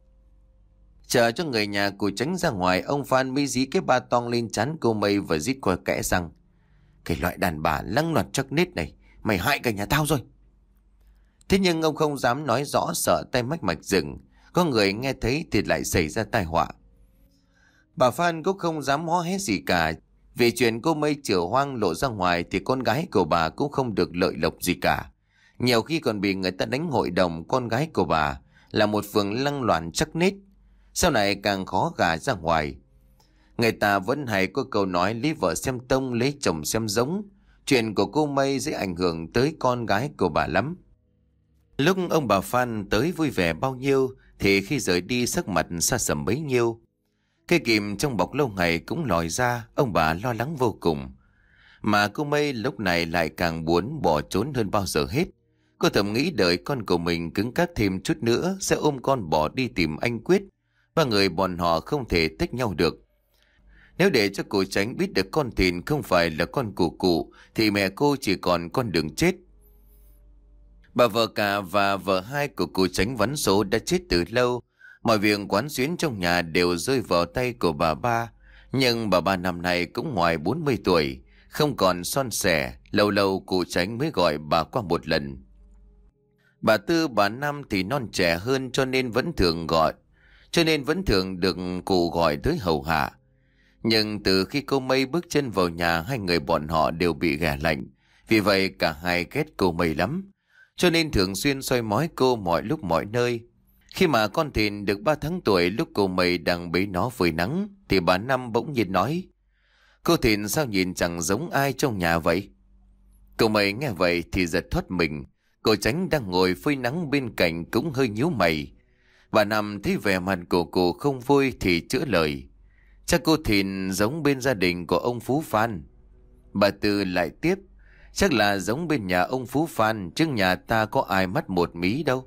Chờ cho người nhà cụ Chánh ra ngoài, ông Phan mới dí cái ba tong lên trán cô Mây và rít qua kẽ rằng: "Cái loại đàn bà lăng loạt chắc nết này, mày hại cả nhà tao rồi." Thế nhưng ông không dám nói rõ, sợ tay mách mạch rừng, có người nghe thấy thì lại xảy ra tai họa. Bà Phan cũng không dám hó hét gì cả, vì chuyện cô Mây chửa hoang lộ ra ngoài thì con gái của bà cũng không được lợi lộc gì cả. Nhiều khi còn bị người ta đánh hội đồng con gái của bà là một phường lăng loàn chắc nết, sau này càng khó gả ra ngoài. Người ta vẫn hay có câu nói lấy vợ xem tông, lấy chồng xem giống. Chuyện của cô Mây sẽ ảnh hưởng tới con gái của bà lắm. Lúc ông bà Phan tới vui vẻ bao nhiêu thì khi rời đi sắc mặt xa sầm bấy nhiêu. Cây kìm trong bọc lâu ngày cũng lòi ra, ông bà lo lắng vô cùng. Mà cô Mây lúc này lại càng muốn bỏ trốn hơn bao giờ hết. Cô thầm nghĩ đợi con của mình cứng cáp thêm chút nữa sẽ ôm con bỏ đi tìm anh Quyết. Ba người bọn họ không thể tách nhau được. Nếu để cho cô Tránh biết được con Thìn không phải là con của cụ thì mẹ cô chỉ còn con đường chết. Bà vợ cả và vợ hai của cụ Tránh vắn số đã chết từ lâu. Mọi việc quán xuyến trong nhà đều rơi vào tay của bà ba. Nhưng bà ba năm nay cũng ngoài bốn mươi tuổi, không còn son sẻ, lâu lâu cụ Tránh mới gọi bà qua một lần. Bà Tư bà Năm thì non trẻ hơn cho nên vẫn thường gọi, cho nên vẫn thường được cụ gọi tới hầu hạ. Nhưng từ khi cô Mây bước chân vào nhà, hai người bọn họ đều bị ghẻ lạnh. Vì vậy cả hai ghét cô Mây lắm, cho nên thường xuyên soi mói cô mọi lúc mọi nơi. Khi mà con Thìn được ba tháng tuổi, lúc cô Mây đang bế nó phơi nắng, thì bà Năm bỗng nhiên nói: "Cô Thìn sao nhìn chẳng giống ai trong nhà vậy?" Cô Mây nghe vậy thì giật thoát mình. Cô Tránh đang ngồi phơi nắng bên cạnh cũng hơi nhíu mày. Bà Năm thấy vẻ mặt của cô không vui thì chữa lời: "Chắc cô Thìn giống bên gia đình của ông Phú Phan." Bà Tư lại tiếp: "Chắc là giống bên nhà ông Phú Phan, chứ nhà ta có ai mắt một mí đâu."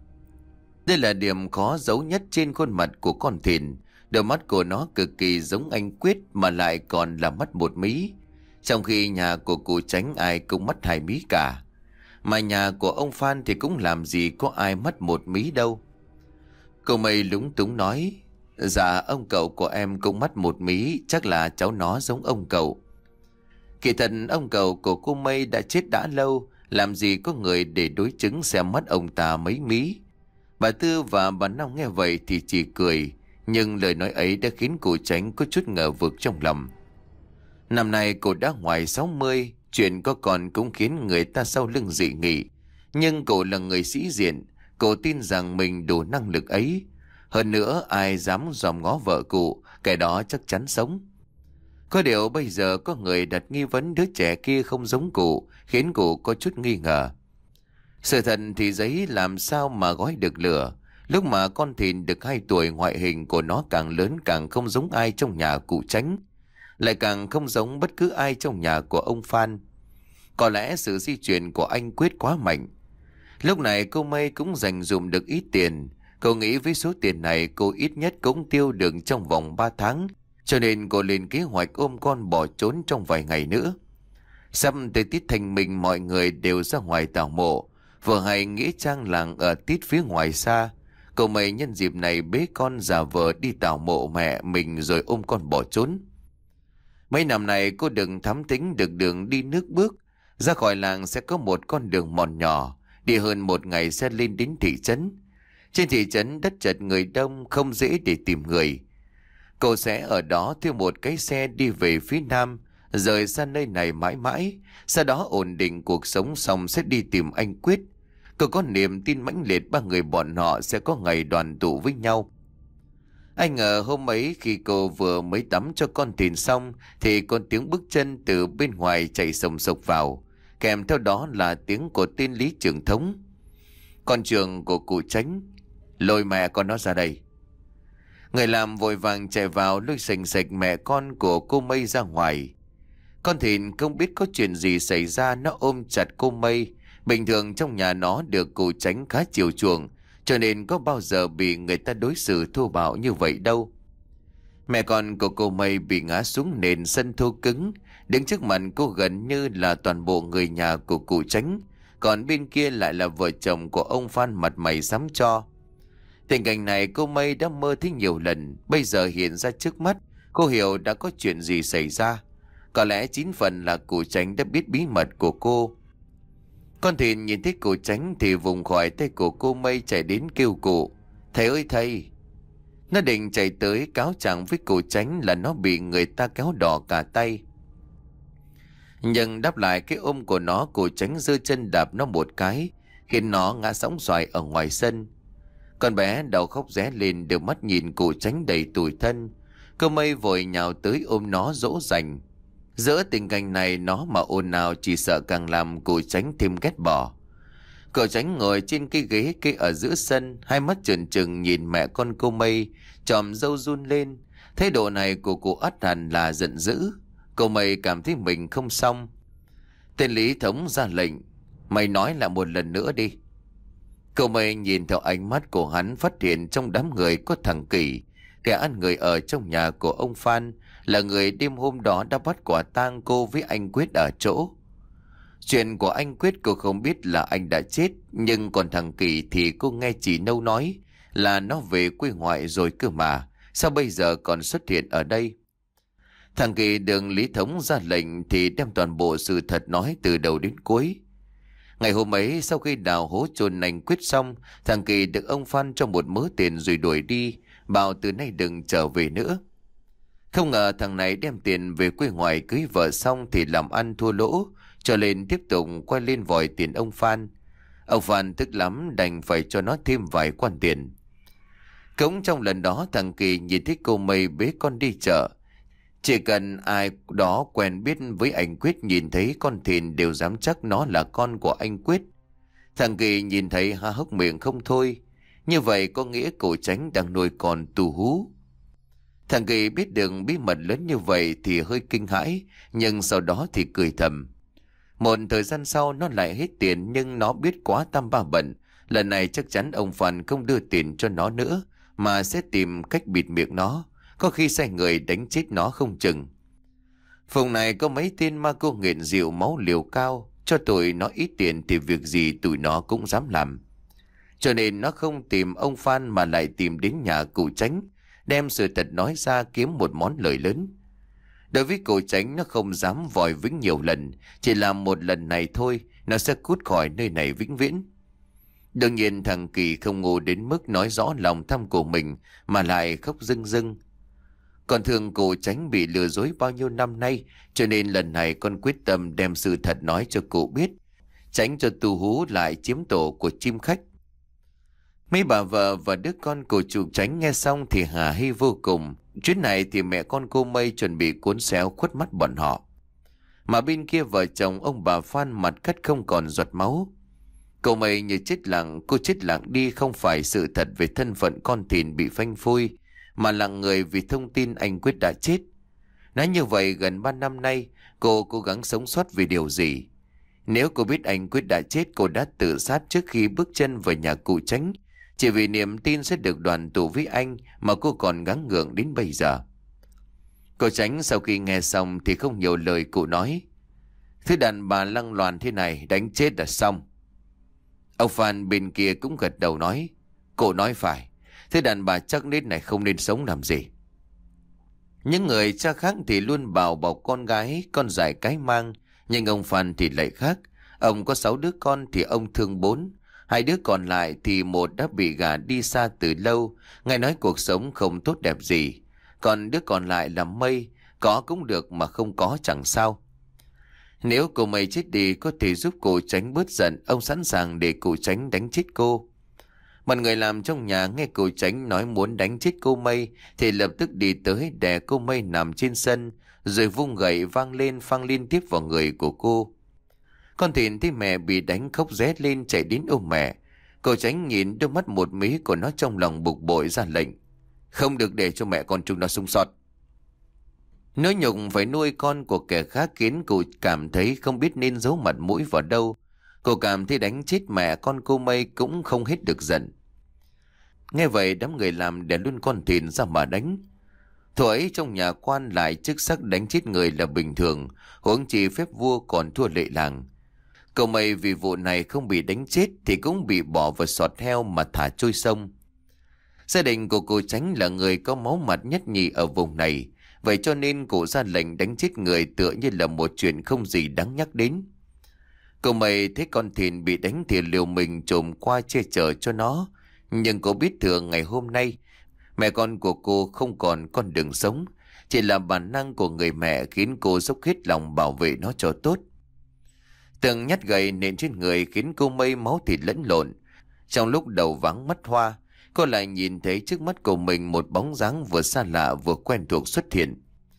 Đây là điểm khó giấu nhất trên khuôn mặt của con Thìn. Đôi mắt của nó cực kỳ giống anh Quyết mà lại còn là mắt một mí. Trong khi nhà của cụ Tránh ai cũng mắt hai mí cả. Mà nhà của ông Phan thì cũng làm gì có ai mắt một mí đâu. Cô Mây lúng túng nói: "Dạ ông cậu của em cũng mắt một mí, chắc là cháu nó giống ông cậu." Kỳ thật ông cậu của cô Mây đã chết đã lâu, làm gì có người để đối chứng xem mắt ông ta mấy mí. Bà Tư và bà Năm nghe vậy thì chỉ cười, nhưng lời nói ấy đã khiến cụ Tránh có chút ngờ vực trong lòng. Năm nay cô đã ngoài sáu mươi, chuyện có còn cũng khiến người ta sau lưng dị nghị. Nhưng cô là người sĩ diện, cô tin rằng mình đủ năng lực ấy. Hơn nữa ai dám dòm ngó vợ cụ, kẻ đó chắc chắn sống. Có điều bây giờ có người đặt nghi vấn đứa trẻ kia không giống cụ, khiến cụ có chút nghi ngờ. Sự thật thì giấy làm sao mà gói được lửa. Lúc mà con Thìn được hai tuổi, ngoại hình của nó càng lớn càng không giống ai trong nhà cụ Tránh, lại càng không giống bất cứ ai trong nhà của ông Phan. Có lẽ sự di chuyển của anh Quyết quá mạnh. Lúc này cô Mây cũng dành dụm được ít tiền. Cô nghĩ với số tiền này cô ít nhất cũng tiêu được trong vòng ba tháng. Cho nên cô lên kế hoạch ôm con bỏ trốn trong vài ngày nữa. Sắp tới tiết Thanh Minh, mọi người đều ra ngoài tảo mộ. Vừa hay nghĩa trang làng ở tít phía ngoài xa. Cô Mây nhân dịp này bế con giả vờ đi tảo mộ mẹ mình rồi ôm con bỏ trốn. Mấy năm này cô đừng thám tính được đường đi nước bước. Ra khỏi làng sẽ có một con đường mòn nhỏ, đi hơn một ngày sẽ lên đến thị trấn. Trên thị trấn đất chật người đông, không dễ để tìm người. Cô sẽ ở đó thuê một cái xe đi về phía nam, rời xa nơi này mãi mãi. Sau đó ổn định cuộc sống xong sẽ đi tìm anh Quyết. Cô có niềm tin mãnh liệt ba người bọn họ sẽ có ngày đoàn tụ với nhau. Anh ngờ hôm ấy khi cô vừa mới tắm cho con Thìn xong thì có tiếng bước chân từ bên ngoài chạy sồng sộc vào, kèm theo đó là tiếng của tên Lý Trưởng Thống, con trưởng của cụ Tránh: "Lôi mẹ con nó ra đây." Người làm vội vàng chạy vào lôi sành sạch mẹ con của cô Mây ra ngoài. Con Thìn không biết có chuyện gì xảy ra, nó ôm chặt cô Mây. Bình thường trong nhà nó được cụ Tránh khá chiều chuộng, cho nên có bao giờ bị người ta đối xử thô bạo như vậy đâu. Mẹ con của cô Mây bị ngã xuống nền sân thô cứng, đứng trước mặt cô gần như là toàn bộ người nhà của cụ Tránh, còn bên kia lại là vợ chồng của ông Phan mặt mày xám cho. Tình cảnh này cô Mây đã mơ thấy nhiều lần, bây giờ hiện ra trước mắt. Cô hiểu đã có chuyện gì xảy ra. Có lẽ chín phần là cụ Tránh đã biết bí mật của cô. Con Thìn nhìn thấy cụ Tránh thì vùng khỏi tay của cô Mây chạy đến kêu cụ: "Thầy ơi thầy!" Nó định chạy tới cáo trạng với cụ Tránh là nó bị người ta kéo đỏ cả tay. Nhưng đáp lại cái ôm của nó, cụ Tránh giơ chân đạp nó một cái, khiến nó ngã sóng xoài ở ngoài sân. Con bé đầu khóc ré lên, đưa mắt nhìn cụ Tránh đầy tủi thân. Cô Mây vội nhào tới ôm nó dỗ dành: Giữa tình cảnh này nó mà ồn ào chỉ sợ càng làm cụ Tránh thêm ghét bỏ. Cậu Tránh ngồi trên cái ghế kia ở giữa sân, hai mắt trừng trừng nhìn mẹ con cô Mây, chòm râu run lên. Thái độ này của cụ ắt hẳn là giận dữ. Cô Mây cảm thấy mình không xong. Tên Lý Thống ra lệnh, mày nói lại một lần nữa đi. Cô Mây nhìn theo ánh mắt của hắn, phát hiện trong đám người có thằng Kỳ, kẻ ăn người ở trong nhà của ông Phan, là người đêm hôm đó đã bắt quả tang cô với anh Quyết ở chỗ. Chuyện của anh Quyết cô không biết là anh đã chết, nhưng còn thằng Kỳ thì cô nghe chị Nâu nói là nó về quê ngoại rồi cơ mà, sao bây giờ còn xuất hiện ở đây? Thằng Kỳ được Lý Thống ra lệnh thì đem toàn bộ sự thật nói từ đầu đến cuối. Ngày hôm ấy sau khi đào hố chôn anh Quyết xong, thằng Kỳ được ông Phan cho một mớ tiền rồi đuổi đi, bảo từ nay đừng trở về nữa. Không ngờ thằng này đem tiền về quê ngoại cưới vợ xong thì làm ăn thua lỗ, cho nên tiếp tục quay lên vòi tiền ông Phan. Ông Phan tức lắm đành phải cho nó thêm vài quan tiền. Cũng trong lần đó thằng Kỳ nhìn thấy cô Mây bế con đi chợ. Chỉ cần ai đó quen biết với anh Quyết nhìn thấy con thìn đều dám chắc nó là con của anh Quyết. Thằng Kỳ nhìn thấy há hốc miệng không thôi. Như vậy có nghĩa cụ Tránh đang nuôi con tù hú. Thằng Kỳ biết được bí mật lớn như vậy thì hơi kinh hãi, nhưng sau đó thì cười thầm. Một thời gian sau nó lại hết tiền, nhưng nó biết quá tam ba bận. Lần này chắc chắn ông Phan không đưa tiền cho nó nữa, mà sẽ tìm cách bịt miệng nó. Có khi sai người đánh chết nó không chừng. Vùng này có mấy tên ma cô nghiện rượu máu liều cao, cho tụi nó ít tiền thì việc gì tụi nó cũng dám làm. Cho nên nó không tìm ông Phan mà lại tìm đến nhà cụ Tránh, đem sự thật nói ra kiếm một món lời lớn. Đối với cụ Tránh nó không dám vòi vĩnh nhiều lần, chỉ làm một lần này thôi, nó sẽ cút khỏi nơi này vĩnh viễn. Đương nhiên thằng Kỳ không ngu đến mức nói rõ lòng tham của mình mà lại khóc rưng rưng. Còn thường cụ Tránh bị lừa dối bao nhiêu năm nay, cho nên lần này con quyết tâm đem sự thật nói cho cụ biết, tránh cho tù hú lại chiếm tổ của chim khách. Mấy bà vợ và đứa con của chủ Tránh nghe xong thì hả hê vô cùng. Chuyến này thì mẹ con cô Mây chuẩn bị cuốn xéo khuất mắt bọn họ. Mà bên kia vợ chồng ông bà Phan mặt cắt không còn giọt máu. Cô Mây như chết lặng, cô chết lặng đi không phải sự thật về thân phận con thìn bị phanh phui, mà lặng người vì thông tin anh Quyết đã chết. Nói như vậy gần ba năm nay cô cố gắng sống sót vì điều gì? Nếu cô biết anh Quyết đã chết, cô đã tự sát trước khi bước chân vào nhà cụ Tránh. Chỉ vì niềm tin sẽ được đoàn tụ với anh mà cô còn gắng gượng đến bây giờ. Cô Tránh sau khi nghe xong thì không nhiều lời cụ nói. Thứ đàn bà lăng loàn thế này đánh chết là xong. Ông Phan bên kia cũng gật đầu nói. Cụ nói phải. Thứ đàn bà chắc nết này không nên sống làm gì. Những người cha khác thì luôn bảo bảo con gái con dại cái mang. Nhưng ông Phan thì lại khác. Ông có sáu đứa con thì ông thương bốn. Hai đứa còn lại thì một đã bị gả đi xa từ lâu, nghe nói cuộc sống không tốt đẹp gì. Còn đứa còn lại là Mây, có cũng được mà không có chẳng sao. Nếu cô Mây chết đi có thể giúp cô Tránh bớt giận, ông sẵn sàng để cô Tránh đánh chết cô. Một người làm trong nhà nghe cô Tránh nói muốn đánh chết cô Mây thì lập tức đi tới đè cô Mây nằm trên sân, rồi vung gậy vang lên phang liên tiếp vào người của cô. Con thìn thấy mẹ bị đánh khóc rét lên chạy đến ôm mẹ. Cô Tránh nhìn đôi mắt một mí của nó trong lòng bực bội ra lệnh. Không được để cho mẹ con chúng nó sống sót. Nỗi nhục phải nuôi con của kẻ khác khiến cô cảm thấy không biết nên giấu mặt mũi vào đâu. Cô cảm thấy đánh chết mẹ con cô Mây cũng không hết được giận. Nghe vậy đám người làm đè luôn con thìn ra mà đánh. Thuở ấy trong nhà quan lại chức sắc đánh chết người là bình thường, huống chi phép vua còn thua lệ làng. Cậu Mây vì vụ này không bị đánh chết thì cũng bị bỏ vào sọt heo mà thả trôi sông. Gia đình của cô Tránh là người có máu mặt nhất nhì ở vùng này, vậy cho nên cụ ra lệnh đánh chết người tựa như là một chuyện không gì đáng nhắc đến. Cậu Mây thấy con thìn bị đánh thì liều mình trồm qua che chở cho nó, nhưng cô biết thường ngày hôm nay mẹ con của cô không còn con đường sống, chỉ là bản năng của người mẹ khiến cô dốc hết lòng bảo vệ nó cho tốt. Từng nhát gậy nện trên người khiến cô Mây máu thịt lẫn lộn. Trong lúc đầu vắng mắt hoa, cô lại nhìn thấy trước mắt của mình một bóng dáng vừa xa lạ vừa quen thuộc xuất hiện.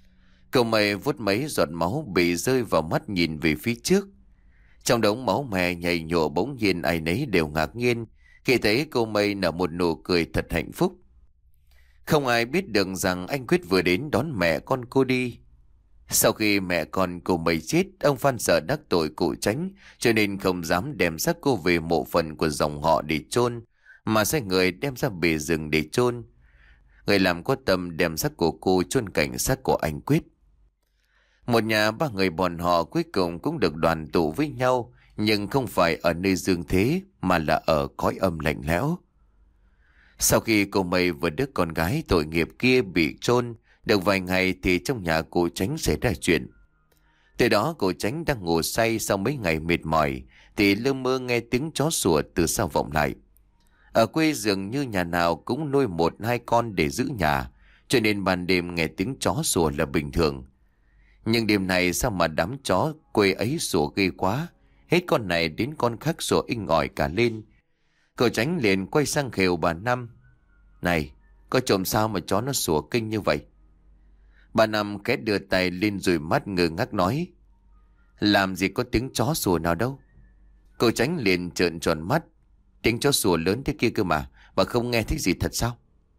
Cậu mày vuốt mấy giọt máu bị rơi vào mắt nhìn về phía trước. Trong đống máu me nhảy nhụa bỗng nhiên ai nấy đều ngạc nhiên khi thấy cô mây nở một nụ cười thật hạnh phúc. Không ai biết được rằng anh Quyết vừa đến đón mẹ con cô đi. Sau khi mẹ con cô mây chết, ông Phan sợ đắc tội cụ Chánh, cho nên không dám đem xác cô về mộ phần của dòng họ để chôn, mà sai người đem ra bể rừng để chôn. Người làm có tâm đem xác của cô chôn cạnh xác của anh Quyết. Một nhà ba người bọn họ cuối cùng cũng được đoàn tụ với nhau, nhưng không phải ở nơi dương thế mà là ở cõi âm lạnh lẽo. Sau khi cô Mây và đứa con gái tội nghiệp kia bị chôn được vài ngày thì trong nhà cô Chánh xảy ra chuyện. Từ đó cô Chánh đang ngủ say sau mấy ngày mệt mỏi thì lơ mơ nghe tiếng chó sủa từ sau vọng lại. Ở quê dường như nhà nào cũng nuôi một hai con để giữ nhà, cho nên ban đêm nghe tiếng chó sủa là bình thường. Nhưng đêm này sao mà đám chó quê ấy sủa ghê quá, hết con này đến con khác sủa inh ỏi cả lên. Cậu Chánh liền quay sang khều bà Năm: "Này, có trộm sao mà chó nó sủa kinh như vậy?" Bà Năm khẽ đưa tay lên rồi mắt ngơ ngác nói: "Làm gì có tiếng chó sủa nào đâu." Cậu Chánh liền trợn tròn mắt: "Tiếng chó sủa lớn thế kia cơ mà, bà không nghe thấy gì thật sao?"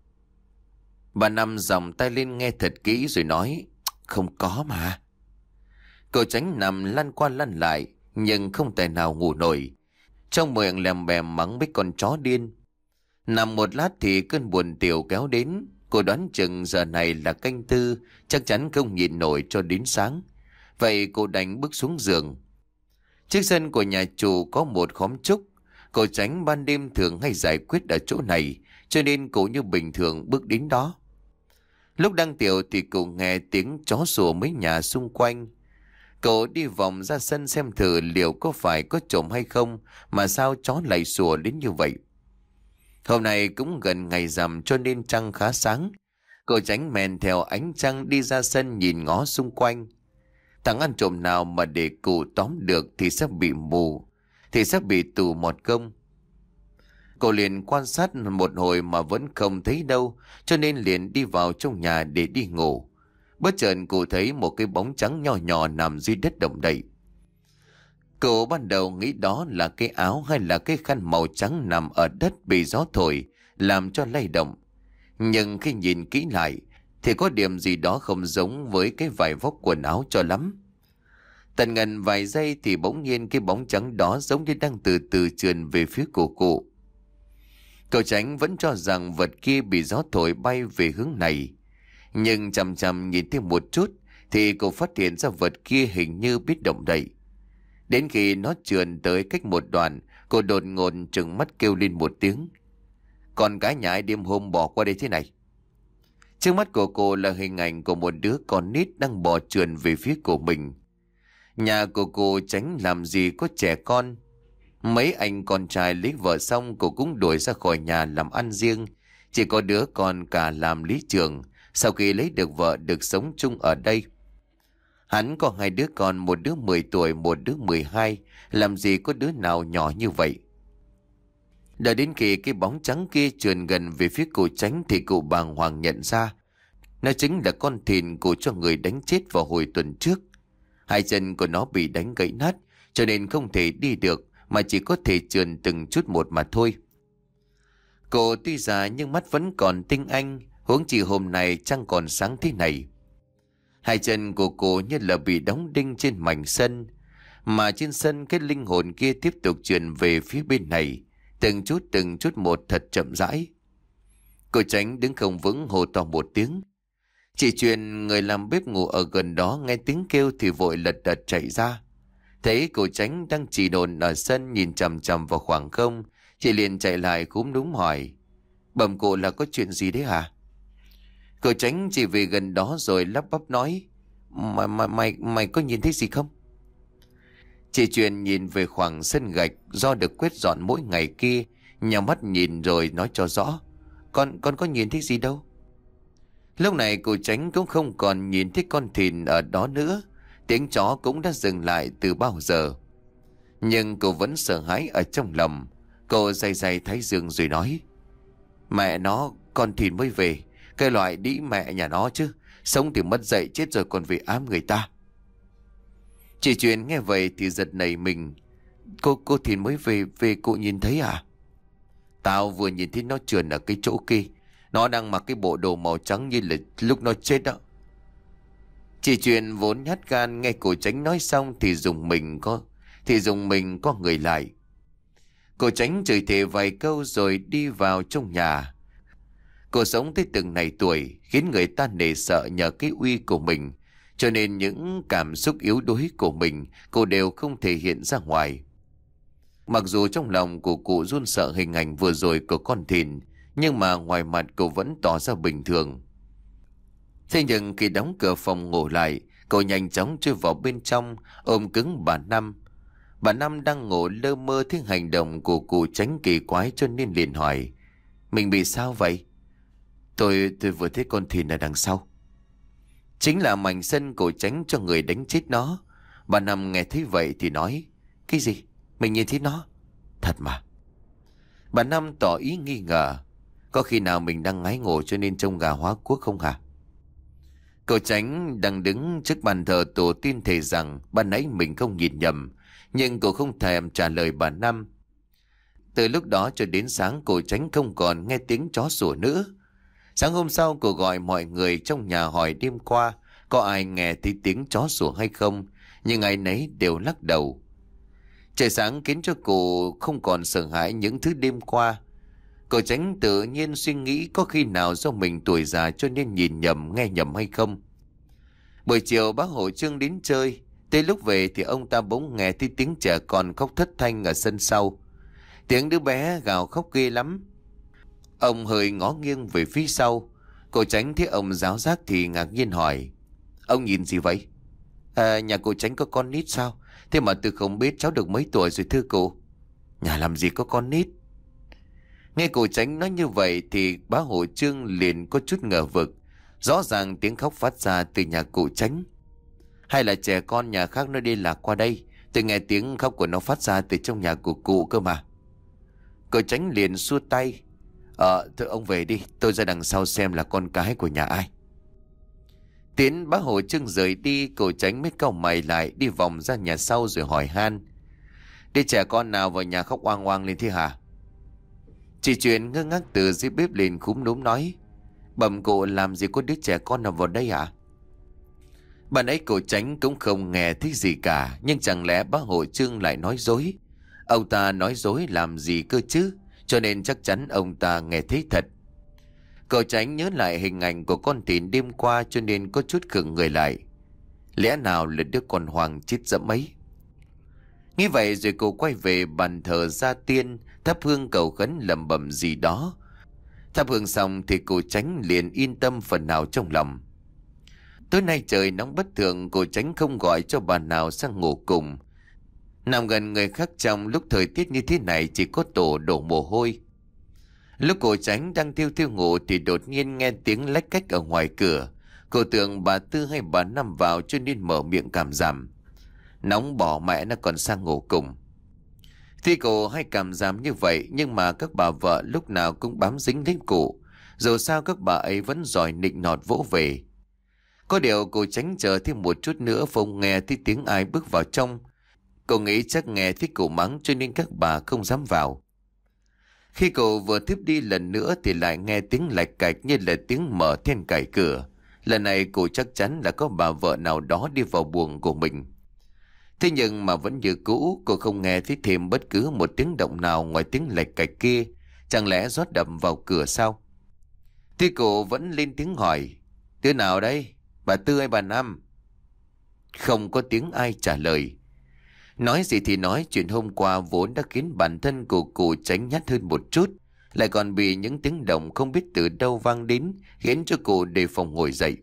Bà Năm dòng tay lên nghe thật kỹ rồi nói: "Không có mà." Cậu Chánh nằm lăn qua lăn lại nhưng không thể nào ngủ nổi, trong miệng lèm bèm mắng mấy con chó điên. Nằm một lát thì cơn buồn tiểu kéo đến. Cô đoán chừng giờ này là canh tư, chắc chắn không nhịn nổi cho đến sáng. Vậy cô đành bước xuống giường. Trước sân của nhà chủ có một khóm trúc. Cô Chánh ban đêm thường hay giải quyết ở chỗ này, cho nên cô như bình thường bước đến đó. Lúc đang tiểu thì cậu nghe tiếng chó sủa mấy nhà xung quanh. Cậu đi vòng ra sân xem thử liệu có phải có trộm hay không, mà sao chó lại sủa đến như vậy. Hôm nay cũng gần ngày rằm cho nên trăng khá sáng. Cậu Chánh men theo ánh trăng đi ra sân nhìn ngó xung quanh. Thằng ăn trộm nào mà để cụ tóm được thì sẽ bị mù, thì sẽ bị tù một công. Cậu liền quan sát một hồi mà vẫn không thấy đâu, cho nên liền đi vào trong nhà để đi ngủ. Bất chợt cụ thấy một cái bóng trắng nhỏ nhỏ nằm dưới đất động đậy. Cậu ban đầu nghĩ đó là cái áo hay là cái khăn màu trắng nằm ở đất bị gió thổi làm cho lay động. Nhưng khi nhìn kỹ lại thì có điểm gì đó không giống với cái vải vóc quần áo cho lắm. Tận ngần vài giây thì bỗng nhiên cái bóng trắng đó giống như đang từ từ trườn về phía của cụ. Cậu Chánh vẫn cho rằng vật kia bị gió thổi bay về hướng này. Nhưng chằm chằm nhìn thêm một chút thì cậu phát hiện ra vật kia hình như biết động đậy. Đến khi nó trườn tới cách một đoạn, cô đột ngột trừng mắt kêu lên một tiếng: "Con cái nhà ai đêm hôm bỏ qua đây thế này?" Trước mắt của cô là hình ảnh của một đứa con nít đang bò trườn về phía của mình. Nhà của cô Chánh làm gì có trẻ con. Mấy anh con trai lấy vợ xong cô cũng đuổi ra khỏi nhà làm ăn riêng. Chỉ có đứa con cả làm lý trường, sau khi lấy được vợ được sống chung ở đây. Hắn có hai đứa con, một đứa mười tuổi, một đứa mười hai, làm gì có đứa nào nhỏ như vậy. Đợi đến khi cái bóng trắng kia trườn gần về phía cụ Chánh thì cụ bàng hoàng nhận ra nó chính là con thìn cụ cho người đánh chết vào hồi tuần trước. Hai chân của nó bị đánh gãy nát, cho nên không thể đi được mà chỉ có thể trườn từng chút một mà thôi. Cô tuy già nhưng mắt vẫn còn tinh anh, huống chi hôm nay trăng còn sáng thế này. Hai chân của cô như là bị đóng đinh trên mảnh sân, mà trên sân cái linh hồn kia tiếp tục trườn về phía bên này, từng chút từng chút một thật chậm rãi. Cô Chánh đứng không vững hô to một tiếng. Chị Truyền, người làm bếp ngủ ở gần đó, nghe tiếng kêu thì vội lật đật chạy ra. Thấy cô Chánh đang chỉ đồn ở sân nhìn chằm chằm vào khoảng không, chị liền chạy lại cúm núm hỏi: "Bẩm cụ, là có chuyện gì đấy hả?" Cô Chánh chỉ về gần đó rồi lắp bắp nói: Mày, mày, mày, mày có nhìn thấy gì không?" Chị Truyền nhìn về khoảng sân gạch do được quét dọn mỗi ngày kia, nhào mắt nhìn rồi nói cho rõ: Con, con có nhìn thấy gì đâu." Lúc này cô Chánh cũng không còn nhìn thấy con thìn ở đó nữa. Tiếng chó cũng đã dừng lại từ bao giờ. Nhưng cô vẫn sợ hãi ở trong lòng. Cô day day thái dương rồi nói: "Mẹ nó, con thìn mới về. Cái loại đĩ mẹ nhà nó chứ. Sống thì mất dạy, chết rồi còn về ám người ta. Chị Truyền nghe vậy thì giật nảy mình. Cô cô thì mới về về cô nhìn thấy à? Tao vừa nhìn thấy nó trườn ở cái chỗ kia. Nó đang mặc cái bộ đồ màu trắng như là lúc nó chết đó. Chị Truyền vốn nhát gan, nghe cô Tránh nói xong thì dùng mình có thì dùng mình có người lại. Cô Tránh chửi thề vài câu rồi đi vào trong nhà. Cô sống tới từng này tuổi khiến người ta nể sợ nhờ cái uy của mình, cho nên những cảm xúc yếu đuối của mình cô đều không thể hiện ra ngoài. Mặc dù trong lòng của cụ run sợ hình ảnh vừa rồi của con thìn, nhưng mà ngoài mặt cô vẫn tỏ ra bình thường. Thế nhưng khi đóng cửa phòng ngủ lại, cô nhanh chóng chui vào bên trong, ôm cứng bà Năm. Bà Năm đang ngủ lơ mơ thấy hành động của cụ Tránh kỳ quái cho nên liền hỏi: Mình bị sao vậy? Tôi tôi vừa thấy con thìn ở đằng sau. Chính là mảnh sân cổ Tránh cho người đánh chết nó. Bà Năm nghe thấy vậy thì nói: Cái gì? Mình nhìn thấy nó? Thật mà? Bà Năm tỏ ý nghi ngờ: Có khi nào mình đang ngái ngủ cho nên trông gà hóa quốc không hả? Cậu Tránh đang đứng trước bàn thờ tổ tiên thề rằng ban nãy mình không nhìn nhầm, nhưng cậu không thèm trả lời bà Năm. Từ lúc đó cho đến sáng, cậu Tránh không còn nghe tiếng chó sủa nữa. Sáng hôm sau, cô gọi mọi người trong nhà hỏi đêm qua có ai nghe thấy tiếng chó sủa hay không, nhưng ai nấy đều lắc đầu. Trời sáng khiến cho cô không còn sợ hãi những thứ đêm qua. Cô Tránh tự nhiên suy nghĩ có khi nào do mình tuổi già cho nên nhìn nhầm, nghe nhầm hay không. Buổi chiều bác Hộ Trương đến chơi. Tới lúc về thì ông ta bỗng nghe thấy tiếng trẻ con khóc thất thanh ở sân sau. Tiếng đứa bé gào khóc ghê lắm. Ông hơi ngó nghiêng về phía sau. Cô Tránh thấy ông giáo giác thì ngạc nhiên hỏi: Ông nhìn gì vậy? À, nhà cô Tránh có con nít sao? Thế mà tôi không biết, cháu được mấy tuổi rồi thưa cô? Nhà làm gì có con nít? Nghe cô Tránh nói như vậy thì bá Hộ Trương liền có chút ngờ vực. Rõ ràng tiếng khóc phát ra từ nhà cụ Tránh. Hay là trẻ con nhà khác nó đi lạc qua đây? Tôi nghe tiếng khóc của nó phát ra từ trong nhà của cụ cơ mà. Cô Tránh liền xua tay: Ờ, thôi ông về đi, tôi ra đằng sau xem là con cái của nhà ai. Tiến bá Hộ Trương rời đi, cô Tránh mới cau mày lại đi vòng ra nhà sau rồi hỏi han: Đứa trẻ con nào vào nhà khóc oang oang lên thế hả? Chị Truyền ngơ ngác từ dưới bếp lên cúm núm nói: Bẩm cụ, làm gì có đứa trẻ con nào vào đây hả? Bạn ấy cô Tránh cũng không nghe thấy gì cả. Nhưng chẳng lẽ bác Hộ Trương lại nói dối? Ông ta nói dối làm gì cơ chứ? Cho nên chắc chắn ông ta nghe thấy thật. Cậu Tránh nhớ lại hình ảnh của con thìn đêm qua cho nên có chút khựng người lại. Lẽ nào là đứa con Hoàng chết dẫm ấy? Nghĩ vậy rồi cô quay về bàn thờ gia tiên, thắp hương cầu khấn lẩm bẩm gì đó. Thắp hương xong thì cô Tránh liền yên tâm phần nào trong lòng. Tối nay trời nóng bất thường, cô Tránh không gọi cho bà nào sang ngủ cùng. Nằm gần người khác trong lúc thời tiết như thế này chỉ có tổ đổ mồ hôi. Lúc cô Tránh đang thiêu thiêu ngủ thì đột nhiên nghe tiếng lách cách ở ngoài cửa. Cô tưởng bà Tư hay bà Năm vào cho nên mở miệng cảm giảm. Nóng bỏ mẹ nó còn sang ngủ cùng. Thì cô hay cảm giảm như vậy, nhưng mà các bà vợ lúc nào cũng bám dính đến cụ. Dù sao các bà ấy vẫn giỏi nịnh nọt vỗ về. Có điều cô Tránh chờ thêm một chút nữa không nghe thấy tiếng ai bước vào trong. Cô nghĩ chắc nghe thấy cụ mắng cho nên các bà không dám vào. Khi cô vừa tiếp đi lần nữa thì lại nghe tiếng lạch cạch như là tiếng mở then cài cửa. Lần này cô chắc chắn là có bà vợ nào đó đi vào buồng của mình. Thế nhưng mà vẫn như cũ, cô không nghe thấy thêm bất cứ một tiếng động nào ngoài tiếng lạch cạch kia. Chẳng lẽ gió đập vào cửa sao? Thì cô vẫn lên tiếng hỏi: Đứa nào đây? Bà Tư hay bà Năm? Không có tiếng ai trả lời. Nói gì thì nói, chuyện hôm qua vốn đã khiến bản thân của cụ Tránh nhát hơn một chút, lại còn bị những tiếng động không biết từ đâu vang đến khiến cho cô đề phòng ngồi dậy.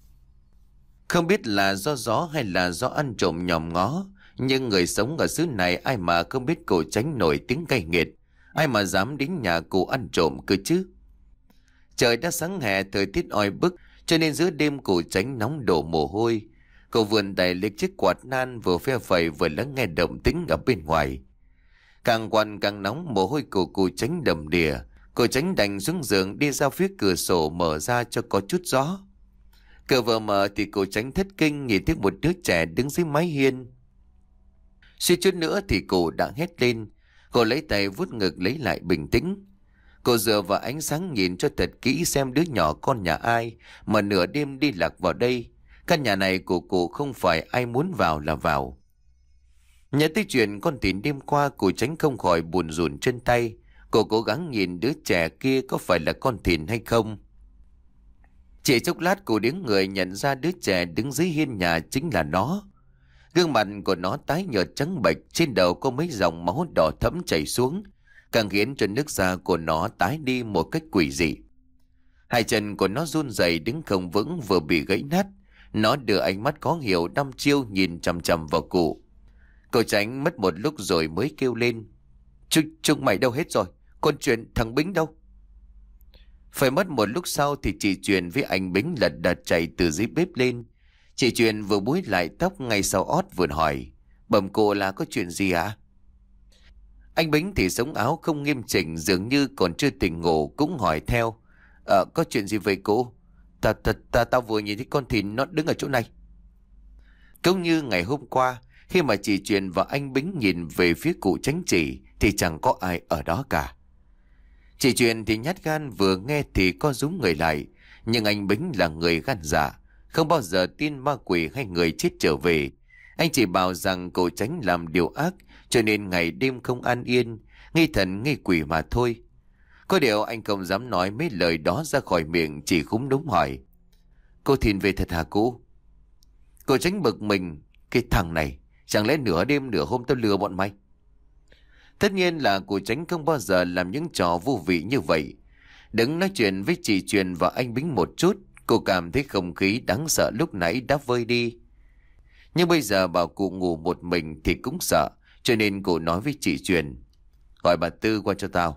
Không biết là do gió hay là do ăn trộm nhòm ngó, nhưng người sống ở xứ này ai mà không biết cụ Tránh nổi tiếng cay nghiệt, ai mà dám đến nhà cụ ăn trộm cơ chứ. Trời đã sáng hè, thời tiết oi bức, cho nên giữa đêm cụ Tránh nóng đổ mồ hôi. Cô vươn tay lấy chiếc quạt nan vừa phe phẩy vừa lắng nghe động tĩnh ở bên ngoài. Càng quằn càng nóng, mồ hôi của cụ Tránh đầm đìa. Cô Tránh đành xuống giường đi ra phía cửa sổ mở ra cho có chút gió. Cửa vừa mở thì cô Tránh thất kinh nhìn thấy một đứa trẻ đứng dưới mái hiên. Suýt chút nữa thì cô đã hét lên. Cô lấy tay vuốt ngực lấy lại bình tĩnh. Cô dựa vào ánh sáng nhìn cho thật kỹ xem đứa nhỏ con nhà ai mà nửa đêm đi lạc vào đây. Căn nhà này của cô không phải ai muốn vào là vào. Nhớ tới chuyện con thìn đêm qua, cô Tránh không khỏi buồn rùn chân tay. Cô cố gắng nhìn đứa trẻ kia có phải là con thìn hay không. Chỉ chốc lát cô đứng người nhận ra đứa trẻ đứng dưới hiên nhà chính là nó. Gương mặt của nó tái nhợt trắng bệch, trên đầu có mấy dòng máu đỏ thẫm chảy xuống, càng khiến cho nước da của nó tái đi một cách quỷ dị. Hai chân của nó run rẩy đứng không vững, vừa bị gãy nát. Nó đưa ánh mắt khó hiểu đăm chiêu nhìn chằm chằm vào cụ. Cô Tránh mất một lúc rồi mới kêu lên: Chúng, chúng mày đâu hết rồi? Con Truyền, thằng Bính đâu? Phải mất một lúc sau thì chị Truyền với anh Bính lật đật chạy từ dưới bếp lên. Chị Truyền vừa búi lại tóc ngay sau ót vừa hỏi: Bẩm cô là có chuyện gì ạ? Anh Bính thì sống áo không nghiêm chỉnh, dường như còn chưa tỉnh ngủ, cũng hỏi theo: Ờ, có chuyện gì vậy cô? Ta, ta, ta, tao vừa nhìn thấy con thìn nó đứng ở chỗ này. Cũng như ngày hôm qua, khi mà chị Truyền và anh Bính nhìn về phía cụ Tránh chỉ thì chẳng có ai ở đó cả. Chị Truyền thì nhát gan, vừa nghe thì co rúm người lại. Nhưng anh Bính là người gan dạ, không bao giờ tin ma quỷ hay người chết trở về. Anh chỉ bảo rằng cụ Tránh làm điều ác, cho nên ngày đêm không an yên, nghi thần nghi quỷ mà thôi. Có điều anh không dám nói mấy lời đó ra khỏi miệng, chỉ khúm núm hỏi: Cô Thìn về thật hả cô? Cô Tránh bực mình: Cái thằng này, chẳng lẽ nửa đêm nửa hôm tao lừa bọn mày? Tất nhiên là cô Tránh không bao giờ làm những trò vô vị như vậy. Đứng nói chuyện với chị Truyền và anh Bính một chút, cô cảm thấy không khí đáng sợ lúc nãy đã vơi đi. Nhưng bây giờ bảo cụ ngủ một mình thì cũng sợ, cho nên cô nói với chị Truyền: Gọi bà Tư qua cho tao.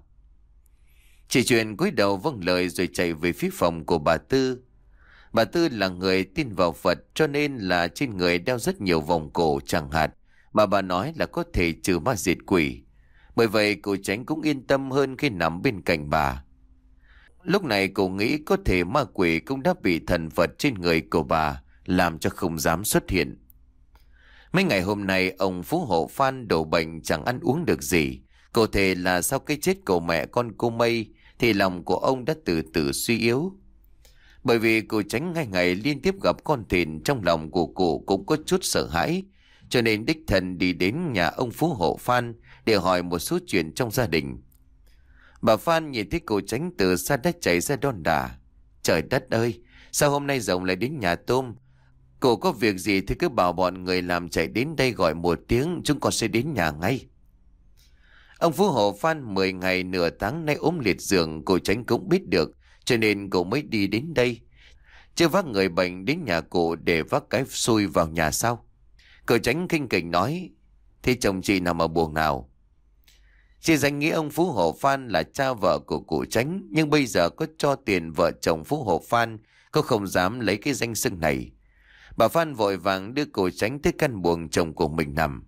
Chị Truyền cúi đầu vâng lời rồi chạy về phía phòng của bà Tư. Bà Tư là người tin vào Phật, cho nên là trên người đeo rất nhiều vòng cổ chẳng hạt mà bà nói là có thể trừ ma diệt quỷ. Bởi vậy cô Tránh cũng yên tâm hơn khi nằm bên cạnh bà. Lúc này cô nghĩ có thể ma quỷ cũng đã bị thần Phật trên người của bà làm cho không dám xuất hiện. Mấy ngày hôm nay ông Phú Hộ Phan đổ bệnh chẳng ăn uống được gì. Cụ thể là sau cái chết của mẹ con cô Mây thì lòng của ông đã từ từ suy yếu. Bởi vì cô Tránh ngày ngày liên tiếp gặp con thìn, trong lòng của cụ cũng có chút sợ hãi, cho nên đích thân đi đến nhà ông Phú Hộ Phan để hỏi một số chuyện trong gia đình. Bà Phan nhìn thấy cô Tránh từ xa đã chạy ra đón đả. Trời đất ơi, sao hôm nay rồng lại đến nhà tôm? Cô có việc gì thì cứ bảo bọn người làm chạy đến đây gọi một tiếng, chúng con sẽ đến nhà ngay. Ông Phú Hộ Phan mười ngày nửa tháng nay ốm liệt giường, cô Tránh cũng biết được, cho nên cô mới đi đến đây. Chứ vác người bệnh đến nhà cô để vác cái xui vào nhà sao? Cô Tránh khinh khỉnh nói: Thế chồng chị nằm ở buồng nào? Chỉ danh nghĩa ông Phú Hộ Phan là cha vợ của cụ Tránh, nhưng bây giờ có cho tiền vợ chồng Phú Hộ Phan, cô không dám lấy cái danh xưng này. Bà Phan vội vàng đưa cụ Tránh tới căn buồng chồng của mình nằm.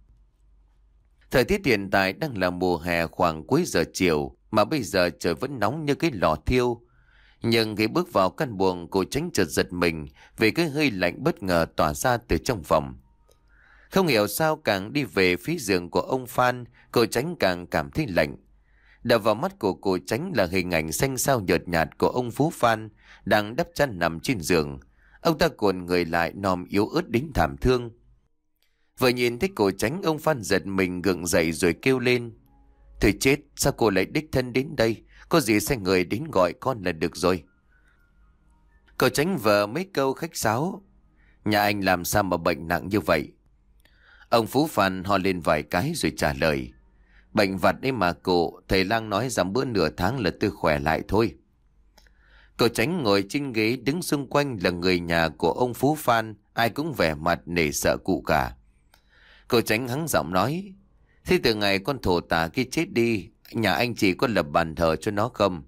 Thời tiết hiện tại đang là mùa hè, khoảng cuối giờ chiều, mà bây giờ trời vẫn nóng như cái lò thiêu. Nhưng khi bước vào căn buồng, cô Tránh chợt giật mình vì cái hơi lạnh bất ngờ tỏa ra từ trong phòng. Không hiểu sao càng đi về phía giường của ông Phan, cô Tránh càng cảm thấy lạnh. Đập vào mắt của cô Tránh là hình ảnh xanh xao nhợt nhạt của ông Phú Phan đang đắp chăn nằm trên giường. Ông ta cuộn người lại, nòm yếu ớt đến thảm thương. Vừa nhìn thấy cô Tránh, ông Phan giật mình gượng dậy rồi kêu lên: Thôi chết, sao cô lại đích thân đến đây? Có gì sai người đến gọi con là được rồi. Cô Tránh vờ mấy câu khách sáo: Nhà anh làm sao mà bệnh nặng như vậy? Ông Phú Phan ho lên vài cái rồi trả lời: Bệnh vặt đấy mà cô, thầy lang nói rằng bữa nửa tháng là tôi khỏe lại thôi. Cô Tránh ngồi trên ghế, đứng xung quanh là người nhà của ông Phú Phan, ai cũng vẻ mặt nể sợ cụ cả. Cô Tránh hắng giọng nói: Thế từ ngày con thổ tả kia chết đi, nhà anh chỉ có lập bàn thờ cho nó không?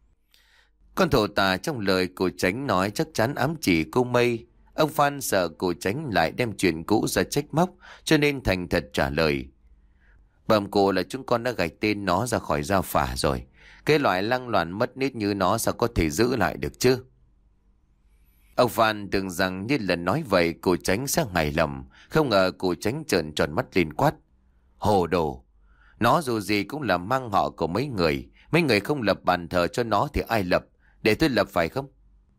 Con thổ tả trong lời cô Tránh nói chắc chắn ám chỉ cô Mây. Ông Phan sợ cô Tránh lại đem chuyện cũ ra trách móc, cho nên thành thật trả lời: Bẩm cô là chúng con đã gạch tên nó ra khỏi gia phả rồi. Cái loại lăng loàn mất nết như nó sao có thể giữ lại được chứ? Ông Phan tưởng rằng như là nói vậy cụ Chánh sẽ hài lòng, không ngờ cụ Chánh trợn tròn mắt lên quát: Hồ đồ! Nó dù gì cũng là mang họ của mấy người, mấy người không lập bàn thờ cho nó thì ai lập? Để tôi lập phải không?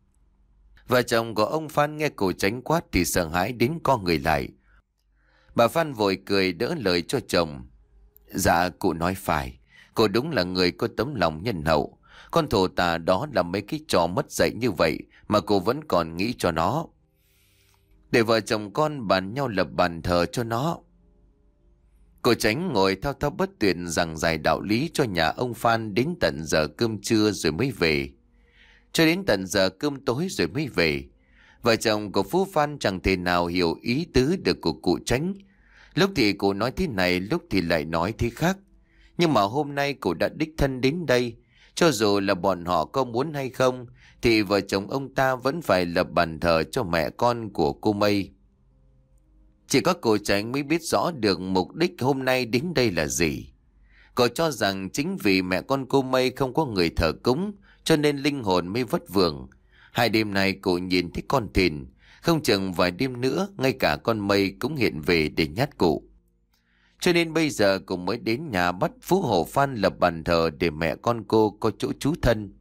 Vợ chồng của ông Phan nghe cụ Chánh quát thì sợ hãi đến co người lại. Bà Phan vội cười đỡ lời cho chồng. Dạ cụ nói phải, cô đúng là người có tấm lòng nhân hậu. Con thổ tà đó là mấy cái trò mất dạy như vậy mà cô vẫn còn nghĩ cho nó. Để vợ chồng con bàn nhau lập bàn thờ cho nó. Cô Chánh ngồi thao thao bất tuyệt giảng giải đạo lý cho nhà ông Phan đến tận giờ cơm trưa rồi mới về. Cho đến tận giờ cơm tối rồi mới về. Vợ chồng của Phú Phan chẳng thể nào hiểu ý tứ được của cụ Chánh. Lúc thì cụ nói thế này, lúc thì lại nói thế khác. Nhưng mà hôm nay cụ đã đích thân đến đây. Cho dù là bọn họ có muốn hay không, thì vợ chồng ông ta vẫn phải lập bàn thờ cho mẹ con của cô Mây. Chỉ có cô Chánh mới biết rõ được mục đích hôm nay đến đây là gì. Cô cho rằng chính vì mẹ con cô Mây không có người thờ cúng, cho nên linh hồn mới vất vưởng. Hai đêm nay cô nhìn thấy con thìn, không chừng vài đêm nữa ngay cả con Mây cũng hiện về để nhát cụ. Cho nên bây giờ cô mới đến nhà bắt Phú Hổ Phan lập bàn thờ để mẹ con cô có chỗ trú thân.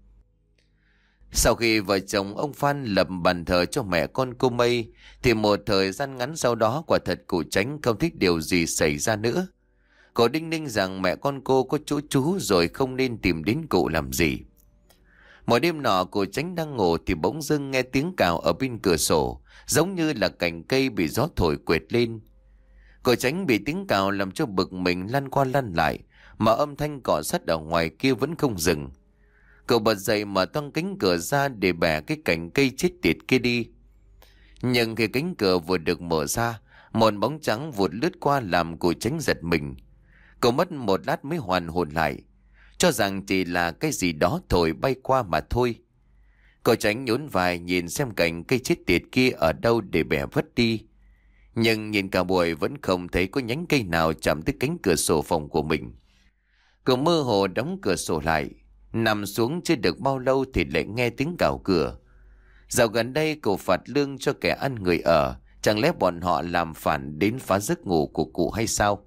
Sau khi vợ chồng ông Phan lập bàn thờ cho mẹ con cô Mây, thì một thời gian ngắn sau đó quả thật cụ Chánh không thích điều gì xảy ra nữa. Cô đinh ninh rằng mẹ con cô có chỗ trú rồi không nên tìm đến cụ làm gì. Một đêm nọ cụ Chánh đang ngủ thì bỗng dưng nghe tiếng cào ở bên cửa sổ, giống như là cành cây bị gió thổi quệt lên. Cụ Chánh bị tiếng cào làm cho bực mình lăn qua lăn lại, mà âm thanh cọ sắt ở ngoài kia vẫn không dừng. Cậu bật dậy mở toang cánh cửa ra để bẻ cái cành cây chết tiệt kia đi. Nhưng khi cánh cửa vừa được mở ra, một bóng trắng vụt lướt qua làm cụ Chánh giật mình. Cậu mất một lát mới hoàn hồn lại, cho rằng chỉ là cái gì đó thổi bay qua mà thôi. Cậu Chánh nhún vai nhìn xem cành cây chết tiệt kia ở đâu để bẻ vứt đi. Nhưng nhìn cả buổi vẫn không thấy có nhánh cây nào chạm tới cánh cửa sổ phòng của mình. Cậu mơ hồ đóng cửa sổ lại. Nằm xuống chưa được bao lâu thì lại nghe tiếng cào cửa. Dạo gần đây cậu phạt lương cho kẻ ăn người ở, chẳng lẽ bọn họ làm phản đến phá giấc ngủ của cụ hay sao?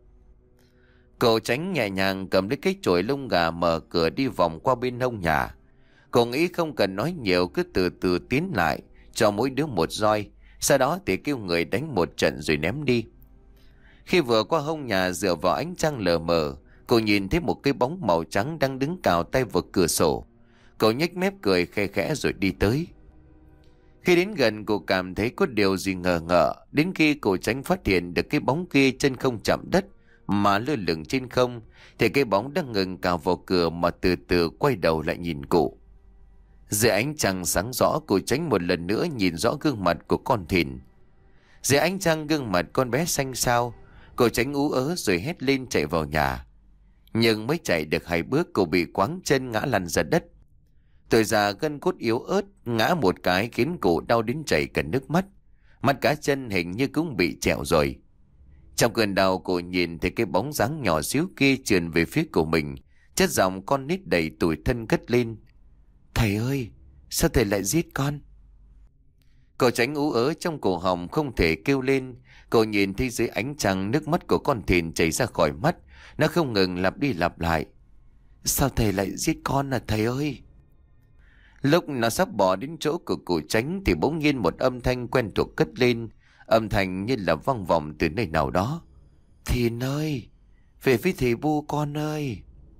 Cậu Chánh nhẹ nhàng cầm lấy cái chổi lông gà mở cửa đi vòng qua bên hông nhà. Cậu nghĩ không cần nói nhiều, cứ từ từ tiến lại, cho mỗi đứa một roi, sau đó thì kêu người đánh một trận rồi ném đi. Khi vừa qua hông nhà dựa vào ánh trăng lờ mờ, cô nhìn thấy một cái bóng màu trắng đang đứng cào tay vào cửa sổ. Cậu nhếch mép cười khe khẽ rồi đi tới. Khi đến gần cô cảm thấy có điều gì ngờ ngợ. Đến khi cô Chánh phát hiện được cái bóng kia chân không chạm đất mà lơ lửng trên không, thì cái bóng đang ngừng cào vào cửa mà từ từ quay đầu lại nhìn cụ. Dưới ánh trăng sáng rõ, cô Chánh một lần nữa nhìn rõ gương mặt của con thìn. Dưới ánh trăng gương mặt con bé xanh xao. Cô Chánh ú ớ rồi hét lên chạy vào nhà. Nhưng mới chạy được hai bước cô bị quáng chân ngã lăn ra đất. Tuổi già gân cốt yếu ớt, ngã một cái khiến cô đau đến chảy cả nước mắt. Mắt cá chân hình như cũng bị trẹo rồi. Trong cơn đau cô nhìn thấy cái bóng dáng nhỏ xíu kia trườn về phía của mình, chất giọng con nít đầy tủi thân cất lên. Thầy ơi, sao thầy lại giết con? Cô Chánh ú ớ trong cổ họng không thể kêu lên. Cô nhìn thấy dưới ánh trăng nước mắt của con thìn chảy ra khỏi mắt. Nó không ngừng lặp đi lặp lại. Sao thầy lại giết con à thầy ơi? Lúc nó sắp bỏ đến chỗ của cụ Chánh thì bỗng nhiên một âm thanh quen thuộc cất lên. Âm thanh như là vang vọng từ nơi nào đó. Thìn ơi, về với thầy Bu con ơi.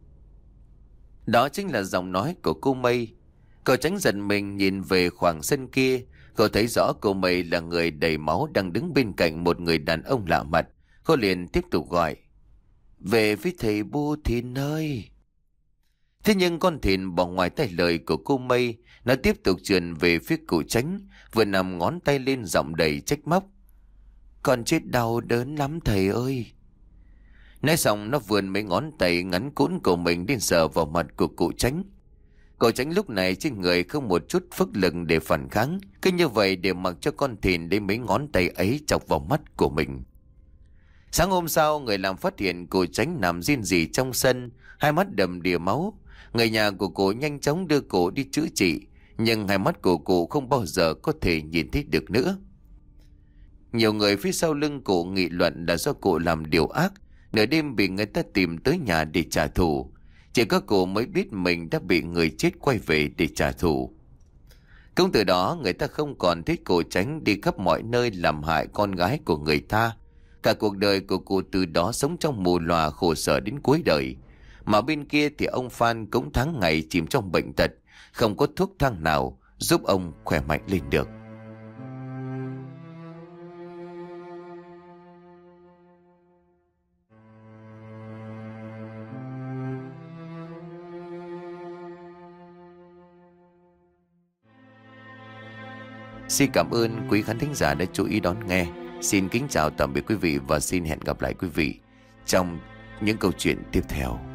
Đó chính là giọng nói của cô Mây. Cậu Chánh giật mình nhìn về khoảng sân kia. Cậu thấy rõ cô Mây là người đầy máu đang đứng bên cạnh một người đàn ông lạ mặt. Cô liền tiếp tục gọi. Về với thầy Bu Thìn ơi. Thế nhưng con thìn bỏ ngoài tay lời của cô Mây. Nó tiếp tục trườn về phía cụ Chánh, vừa nằm ngón tay lên giọng đầy trách móc. Con chết đau đớn lắm thầy ơi. Nói xong nó vươn mấy ngón tay ngắn cũn của mình lên sờ vào mặt của cụ Chánh. Cụ Chánh lúc này trên người không một chút phức lực để phản kháng, cứ như vậy để mặc cho con thìn lấy mấy ngón tay ấy chọc vào mắt của mình. Sáng hôm sau, người làm phát hiện cụ Chánh nằm rên rỉ trong sân, hai mắt đầm đìa máu. Người nhà của cụ nhanh chóng đưa cụ đi chữa trị, nhưng hai mắt của cụ không bao giờ có thể nhìn thấy được nữa. Nhiều người phía sau lưng cụ nghị luận là do cụ làm điều ác, nửa đêm bị người ta tìm tới nhà để trả thù. Chỉ có cụ mới biết mình đã bị người chết quay về để trả thù. Cũng từ đó người ta không còn thích cụ Tránh đi khắp mọi nơi làm hại con gái của người ta. Cả cuộc đời của cụ từ đó sống trong mù lòa khổ sở đến cuối đời. Mà bên kia thì ông Phan cũng tháng ngày chìm trong bệnh tật, không có thuốc thang nào giúp ông khỏe mạnh lên được. Xin cảm ơn quý khán thính giả đã chú ý đón nghe. Xin kính chào tạm biệt quý vị và xin hẹn gặp lại quý vị trong những câu chuyện tiếp theo.